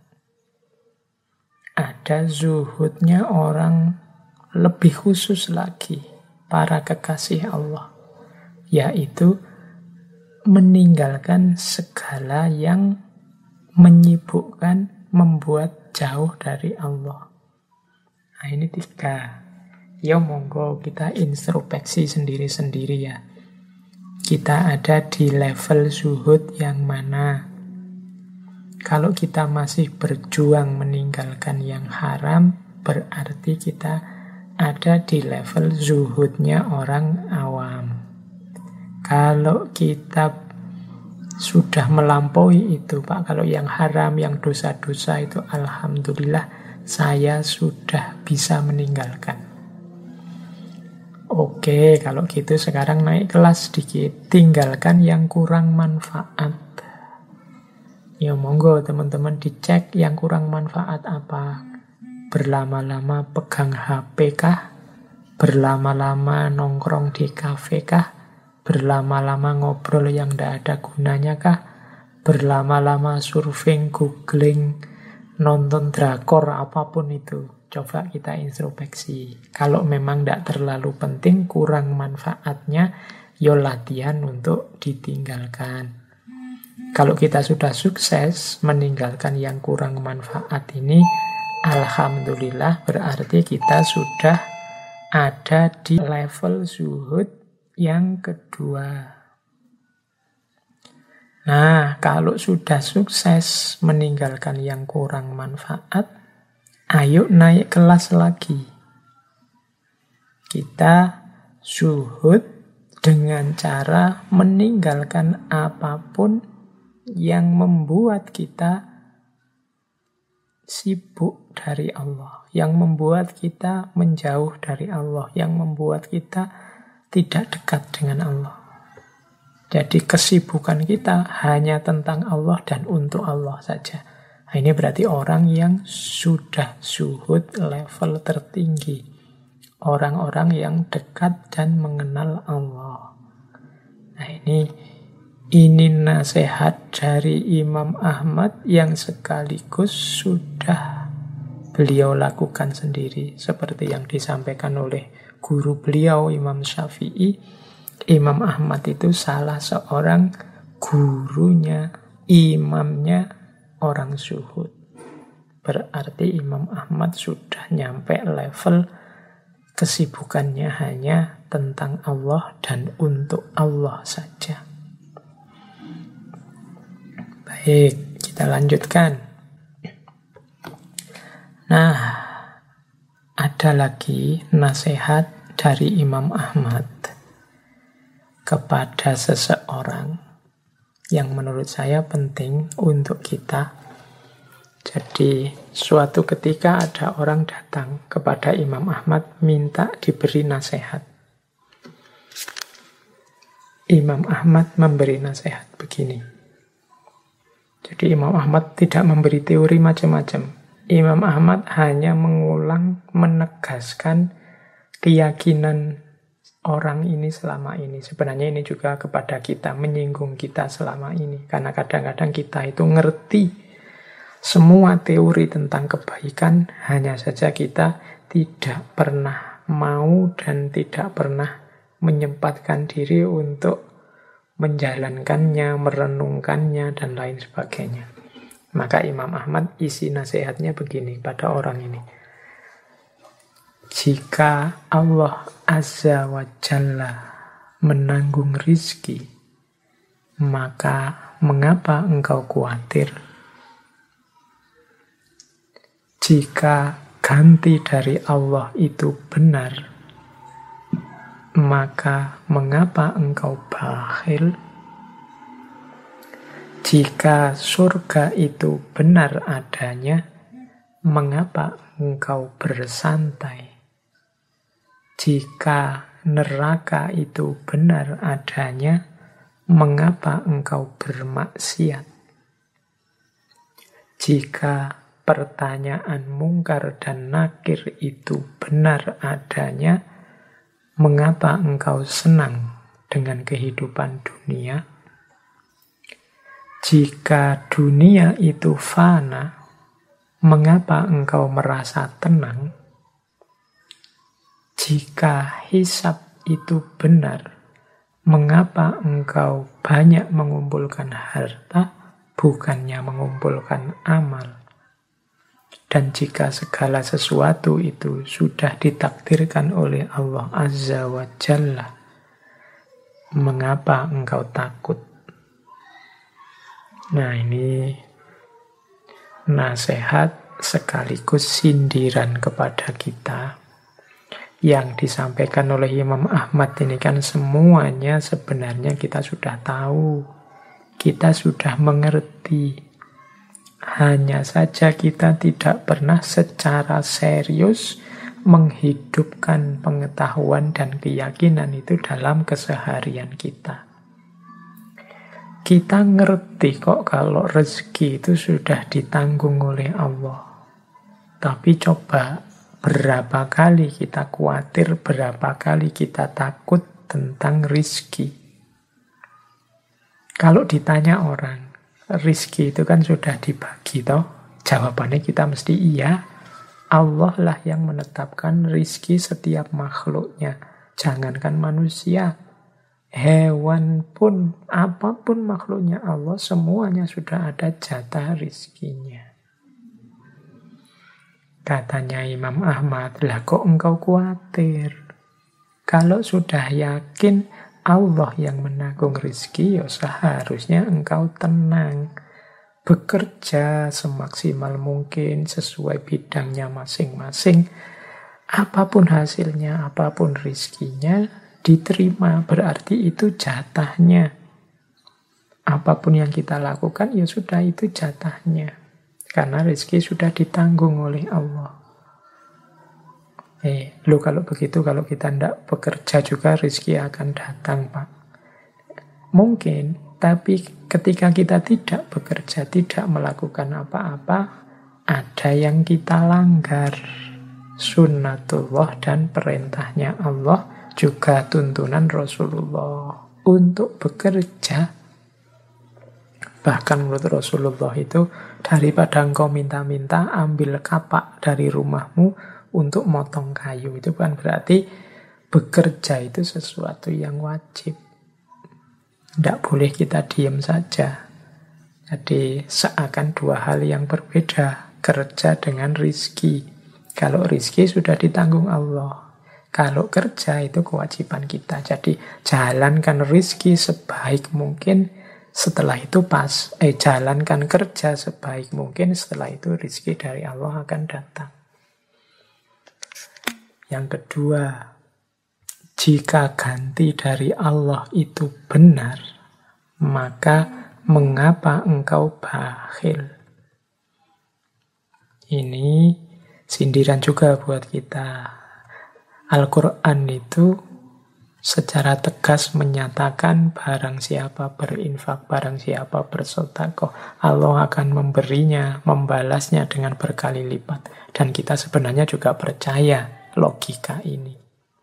Ada zuhudnya orang lebih khusus lagi, para kekasih Allah, yaitu meninggalkan segala yang menyibukkan, membuat jauh dari Allah. Ini 3. Ya monggo kita introspeksi sendiri-sendiri ya. Kita ada di level zuhud yang mana? Kalau kita masih berjuang meninggalkan yang haram, berarti kita ada di level zuhudnya orang awam. Kalau kita sudah melampaui itu, Pak, kalau yang haram, yang dosa-dosa itu, alhamdulillah, saya sudah bisa meninggalkan. Oke, kalau gitu sekarang naik kelas sedikit. Tinggalkan yang kurang manfaat. Ya monggo teman-teman dicek yang kurang manfaat apa. Berlama-lama pegang HP kah? Berlama-lama nongkrong di kafe kah? Berlama-lama ngobrol yang tidak ada gunanya kah? Berlama-lama surfing, googling, nonton drakor, apapun itu. Coba kita introspeksi. Kalau memang tidak terlalu penting, kurang manfaatnya, yo latihan untuk ditinggalkan. Kalau kita sudah sukses meninggalkan yang kurang manfaat ini, alhamdulillah berarti kita sudah ada di level zuhud yang kedua. Nah, kalau sudah sukses meninggalkan yang kurang manfaat, ayo naik kelas lagi. Kita zuhud dengan cara meninggalkan apapun yang membuat kita sibuk dari Allah, yang membuat kita menjauh dari Allah, yang membuat kita tidak dekat dengan Allah. Jadi kesibukan kita hanya tentang Allah dan untuk Allah saja. Nah, ini berarti orang yang sudah zuhud level tertinggi. Orang-orang yang dekat dan mengenal Allah. Nah, ini nasihat dari Imam Ahmad yang sekaligus sudah beliau lakukan sendiri. Seperti yang disampaikan oleh guru beliau, Imam Syafi'i. Imam Ahmad itu salah seorang gurunya, imamnya orang zuhud. Berarti Imam Ahmad sudah nyampe level kesibukannya hanya tentang Allah dan untuk Allah saja. Baik, kita lanjutkan. Nah, ada lagi nasihat dari Imam Ahmad kepada seseorang yang menurut saya penting untuk kita. Jadi suatu ketika ada orang datang kepada Imam Ahmad minta diberi nasihat. Imam Ahmad memberi nasihat begini. Jadi Imam Ahmad tidak memberi teori macam-macam. Imam Ahmad hanya mengulang, menegaskan keyakinan orang ini selama ini. Sebenarnya ini juga kepada kita, menyinggung kita selama ini. Karena kadang-kadang kita itu ngerti semua teori tentang kebaikan, hanya saja kita tidak pernah mau dan tidak pernah menyempatkan diri untuk menjalankannya, merenungkannya, dan lain sebagainya. Maka Imam Ahmad isi nasihatnya begini pada orang ini. Jika Allah Azza wa Jalla menanggung rizki, maka mengapa engkau khawatir? Jika ganti dari Allah itu benar, maka mengapa engkau bakhil? Jika surga itu benar adanya, mengapa engkau bersantai? Jika neraka itu benar adanya, mengapa engkau bermaksiat? Jika pertanyaan mungkar dan nakir itu benar adanya, mengapa engkau senang dengan kehidupan dunia? Jika dunia itu fana, mengapa engkau merasa tenang? Jika hisab itu benar, mengapa engkau banyak mengumpulkan harta, bukannya mengumpulkan amal? Dan jika segala sesuatu itu sudah ditakdirkan oleh Allah Azza wa Jalla, mengapa engkau takut? Nah, ini nasihat sekaligus sindiran kepada kita. Yang disampaikan oleh Imam Ahmad ini kan semuanya sebenarnya kita sudah tahu. Kita sudah mengerti. Hanya saja kita tidak pernah secara serius menghidupkan pengetahuan dan keyakinan itu dalam keseharian kita. Kita ngerti kok kalau rezeki itu sudah ditanggung oleh Allah. Tapi coba berapa kali kita khawatir, berapa kali kita takut tentang rizki. Kalau ditanya orang, rizki itu kan sudah dibagi toh? Jawabannya kita mesti iya. Allah lah yang menetapkan rizki setiap makhluknya. Jangankan manusia, hewan pun, apapun makhluknya Allah, semuanya sudah ada jatah rizkinya. Katanya Imam Ahmad, lah kok engkau khawatir? Kalau sudah yakin Allah yang menanggung rizki, ya seharusnya engkau tenang. Bekerja semaksimal mungkin sesuai bidangnya masing-masing. Apapun hasilnya, apapun rizkinya, diterima. Berarti itu jatahnya. Apapun yang kita lakukan, ya sudah itu jatahnya. Karena rizki sudah ditanggung oleh Allah. Kalau begitu, kalau kita tidak bekerja juga rizki akan datang, Pak. Mungkin, tapi ketika kita tidak bekerja, tidak melakukan apa-apa, ada yang kita langgar. Sunnatullah dan perintahnya Allah, juga tuntunan Rasulullah untuk bekerja. Bahkan menurut Rasulullah itu, daripada engkau minta-minta, ambil kapak dari rumahmu untuk motong kayu. Itu bukan berarti bekerja itu sesuatu yang wajib. Tidak boleh kita diam saja. Jadi seakan dua hal yang berbeda. Kerja dengan rizki. Kalau rizki sudah ditanggung Allah. Kalau kerja itu kewajiban kita. Jadi jalankan rizki sebaik mungkin. Setelah itu jalankan kerja sebaik mungkin. Setelah itu rizki dari Allah akan datang. Yang kedua, jika ganti dari Allah itu benar, maka mengapa engkau bakhil? Ini sindiran juga buat kita. Al-Quran itu secara tegas menyatakan barang siapa berinfak, barang siapa bersedekah, Allah akan memberinya, membalasnya dengan berkali lipat. Dan kita sebenarnya juga percaya logika ini.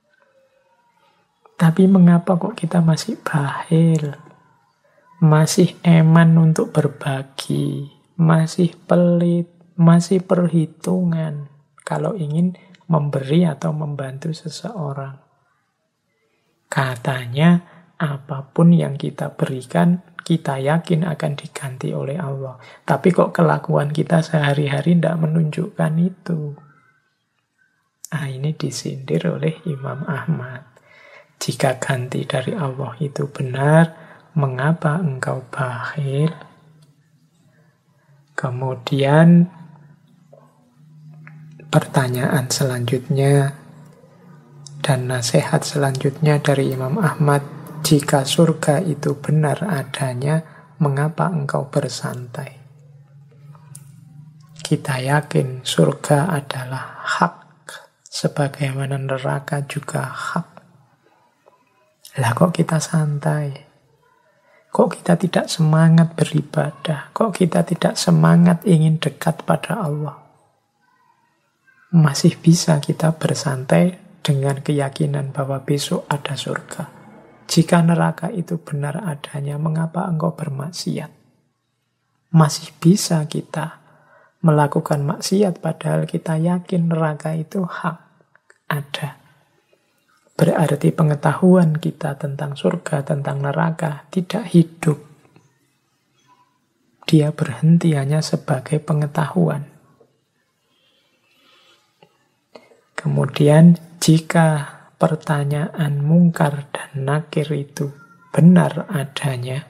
Tapi mengapa kok kita masih bakhil? Masih eman untuk berbagi, masih pelit, masih perhitungan kalau ingin memberi atau membantu seseorang. Katanya apapun yang kita berikan, kita yakin akan diganti oleh Allah. Tapi kok kelakuan kita sehari-hari tidak menunjukkan itu. Ini disindir oleh Imam Ahmad. Jika ganti dari Allah itu benar, mengapa engkau bakhil? Kemudian pertanyaan selanjutnya dan nasihat selanjutnya dari Imam Ahmad, jika surga itu benar adanya, mengapa engkau bersantai? Kita yakin surga adalah hak, sebagaimana neraka juga hak. Lah kok kita santai? Kok kita tidak semangat beribadah? Kok kita tidak semangat ingin dekat pada Allah? Masih bisa kita bersantai dengan keyakinan bahwa besok ada surga. Jika neraka itu benar adanya, mengapa engkau bermaksiat? Masih bisa kita melakukan maksiat padahal kita yakin neraka itu hak, ada. Berarti pengetahuan kita tentang surga, tentang neraka tidak hidup. Dia berhenti hanya sebagai pengetahuan. Kemudian jika pertanyaan mungkar dan nakir itu benar adanya,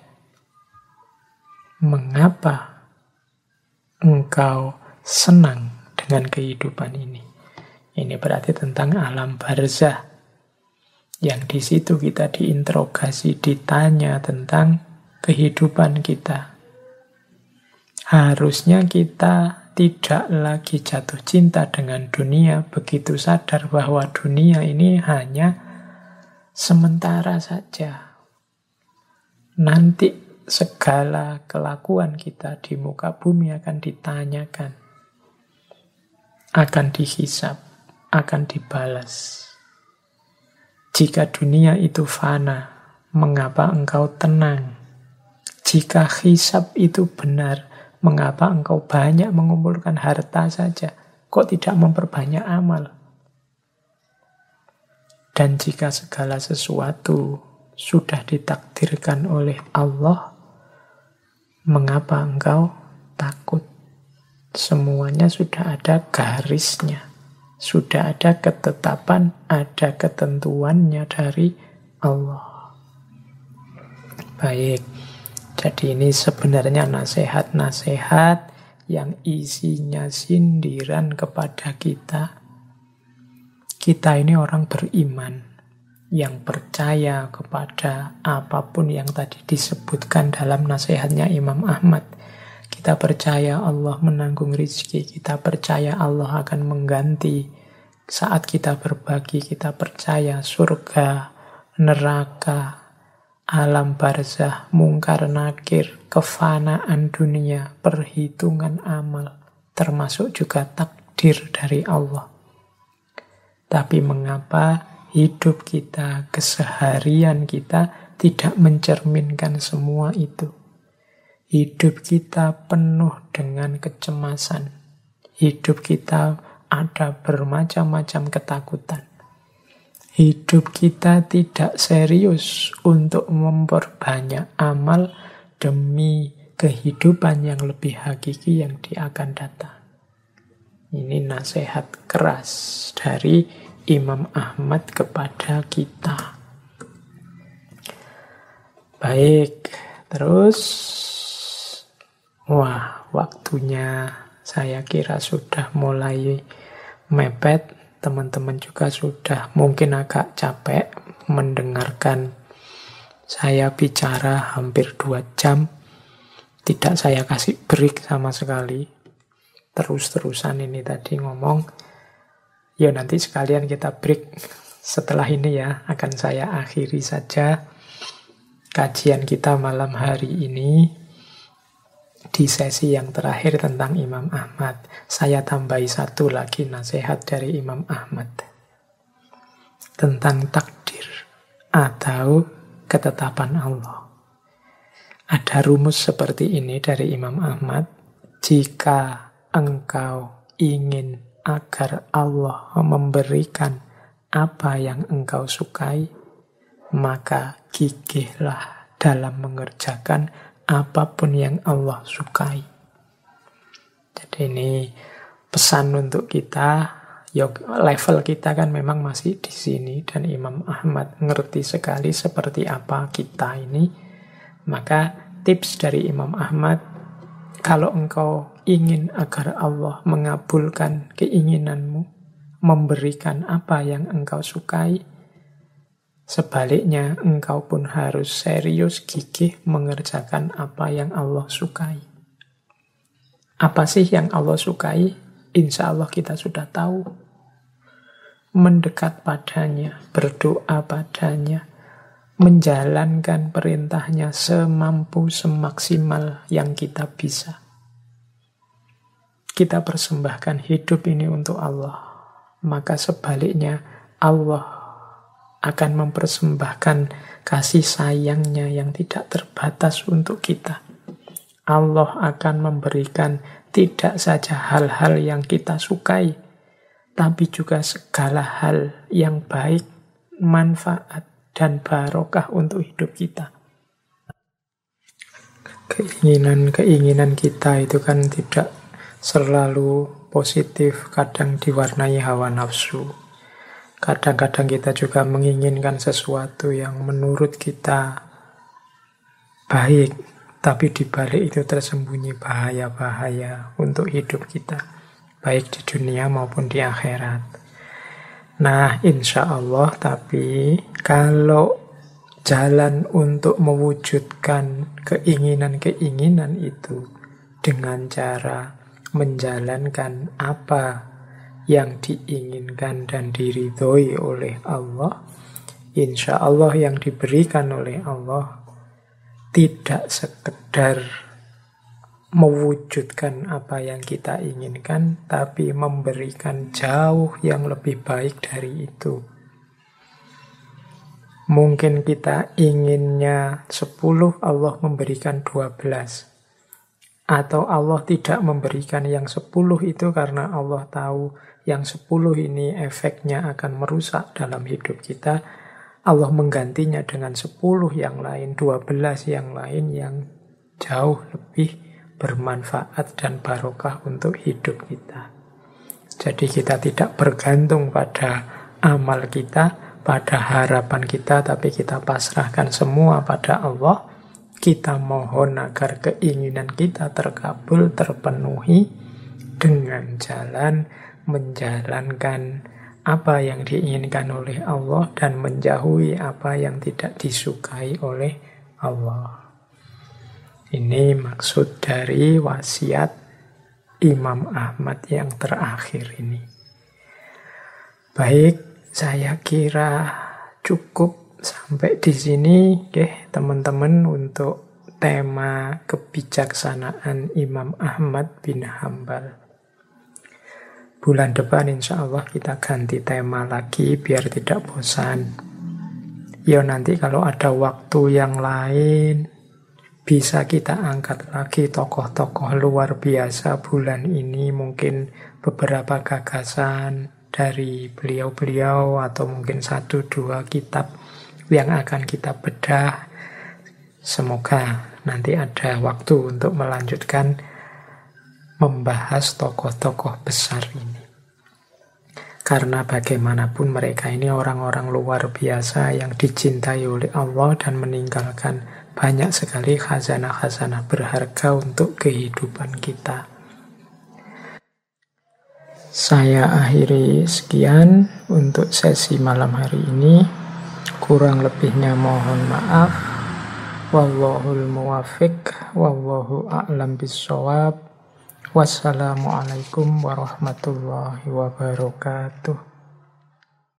mengapa engkau senang dengan kehidupan ini? Ini berarti tentang alam barzah. Yang di situ kita diinterogasi, ditanya tentang kehidupan kita. Harusnya kita tidak lagi jatuh cinta dengan dunia, begitu sadar bahwa dunia ini hanya sementara saja. Nanti segala kelakuan kita di muka bumi akan ditanyakan, akan dihisab, akan dibalas. Jika dunia itu fana, mengapa engkau tenang? Jika hisab itu benar, mengapa engkau banyak mengumpulkan harta saja? Kok tidak memperbanyak amal? Dan jika segala sesuatu sudah ditakdirkan oleh Allah, mengapa engkau takut? Semuanya sudah ada garisnya. Sudah ada ketetapan, ada ketentuannya dari Allah. Baik, jadi ini sebenarnya nasihat-nasihat yang isinya sindiran kepada kita. Kita ini orang beriman yang percaya kepada apapun yang tadi disebutkan dalam nasihatnya Imam Ahmad. Kita percaya Allah menanggung rizki, kita percaya Allah akan mengganti saat kita berbagi, kita percaya surga, neraka, alam barzah, mungkar nakir, kefanaan dunia, perhitungan amal, termasuk juga takdir dari Allah. Tapi mengapa hidup kita, keseharian kita tidak mencerminkan semua itu? Hidup kita penuh dengan kecemasan. Hidup kita ada bermacam-macam ketakutan. Hidup kita tidak serius untuk memperbanyak amal demi kehidupan yang lebih hakiki yang akan datang. Ini nasihat keras dari Imam Ahmad kepada kita. Baik, terus waktunya saya kira sudah mulai mepet. Teman-teman juga sudah mungkin agak capek mendengarkan saya bicara hampir 2 jam. Tidak saya kasih break sama sekali. Terus-terusan ini tadi ngomong. Ya nanti sekalian kita break setelah ini ya. Akan saya akhiri saja kajian kita malam hari ini. Di sesi yang terakhir tentang Imam Ahmad, saya tambahi satu lagi nasihat dari Imam Ahmad tentang takdir atau ketetapan Allah. Ada rumus seperti ini dari Imam Ahmad. Jika engkau ingin agar Allah memberikan apa yang engkau sukai, maka gigihlah dalam mengerjakan apapun yang Allah sukai. Jadi ini pesan untuk kita. Level kita kan memang masih di sini dan Imam Ahmad ngerti sekali seperti apa kita ini. Maka tips dari Imam Ahmad, kalau engkau ingin agar Allah mengabulkan keinginanmu, memberikan apa yang engkau sukai, sebaliknya, engkau pun harus serius, gigih mengerjakan apa yang Allah sukai. Apa sih yang Allah sukai? Insya Allah kita sudah tahu. Mendekat padanya, berdoa padanya, menjalankan perintahnya semampu, semaksimal yang kita bisa. Kita persembahkan hidup ini untuk Allah. Maka sebaliknya, Allah akan mempersembahkan kasih sayangnya yang tidak terbatas untuk kita. Allah akan memberikan tidak saja hal-hal yang kita sukai, tapi juga segala hal yang baik, manfaat, dan barokah untuk hidup kita. Keinginan-keinginan kita itu kan tidak selalu positif, kadang diwarnai hawa nafsu. Kadang-kadang kita juga menginginkan sesuatu yang menurut kita baik, tapi di balik itu tersembunyi bahaya-bahaya untuk hidup kita, baik di dunia maupun di akhirat. Nah, insya Allah, tapi kalau jalan untuk mewujudkan keinginan-keinginan itu dengan cara menjalankan apa yang diinginkan dan diridhoi oleh Allah, insya Allah yang diberikan oleh Allah tidak sekedar mewujudkan apa yang kita inginkan, tapi memberikan jauh yang lebih baik dari itu. Mungkin kita inginnya 10, Allah memberikan 12. Atau Allah tidak memberikan yang 10 itu karena Allah tahu yang 10 ini efeknya akan merusak dalam hidup kita. Allah menggantinya dengan 10 yang lain, 12 yang lain yang jauh lebih bermanfaat dan barokah untuk hidup kita. Jadi kita tidak bergantung pada amal kita, pada harapan kita, tapi kita pasrahkan semua pada Allah. kita mohon agar keinginan kita terkabul, terpenuhi dengan jalan menjalankan apa yang diinginkan oleh Allah dan menjauhi apa yang tidak disukai oleh Allah. Ini maksud dari wasiat Imam Ahmad yang terakhir ini. Baik, saya kira cukup sampai di sini, teman-teman, untuk tema kebijaksanaan Imam Ahmad bin Hambal. Bulan depan insya Allah kita ganti tema lagi biar tidak bosan. Ya nanti kalau ada waktu yang lain bisa kita angkat lagi tokoh-tokoh luar biasa bulan ini. Mungkin beberapa gagasan dari beliau-beliau atau mungkin 1-2 kitab yang akan kita bedah. Semoga nanti ada waktu untuk melanjutkan membahas tokoh-tokoh besar ini. Karena bagaimanapun mereka ini orang-orang luar biasa yang dicintai oleh Allah dan meninggalkan banyak sekali khazanah-khazanah berharga untuk kehidupan kita. Saya akhiri sekian untuk sesi malam hari ini. Kurang lebihnya mohon maaf. Wallahul muwaffiq, wallahu a'lam bissawab. Wassalamualaikum warahmatullahi wabarakatuh.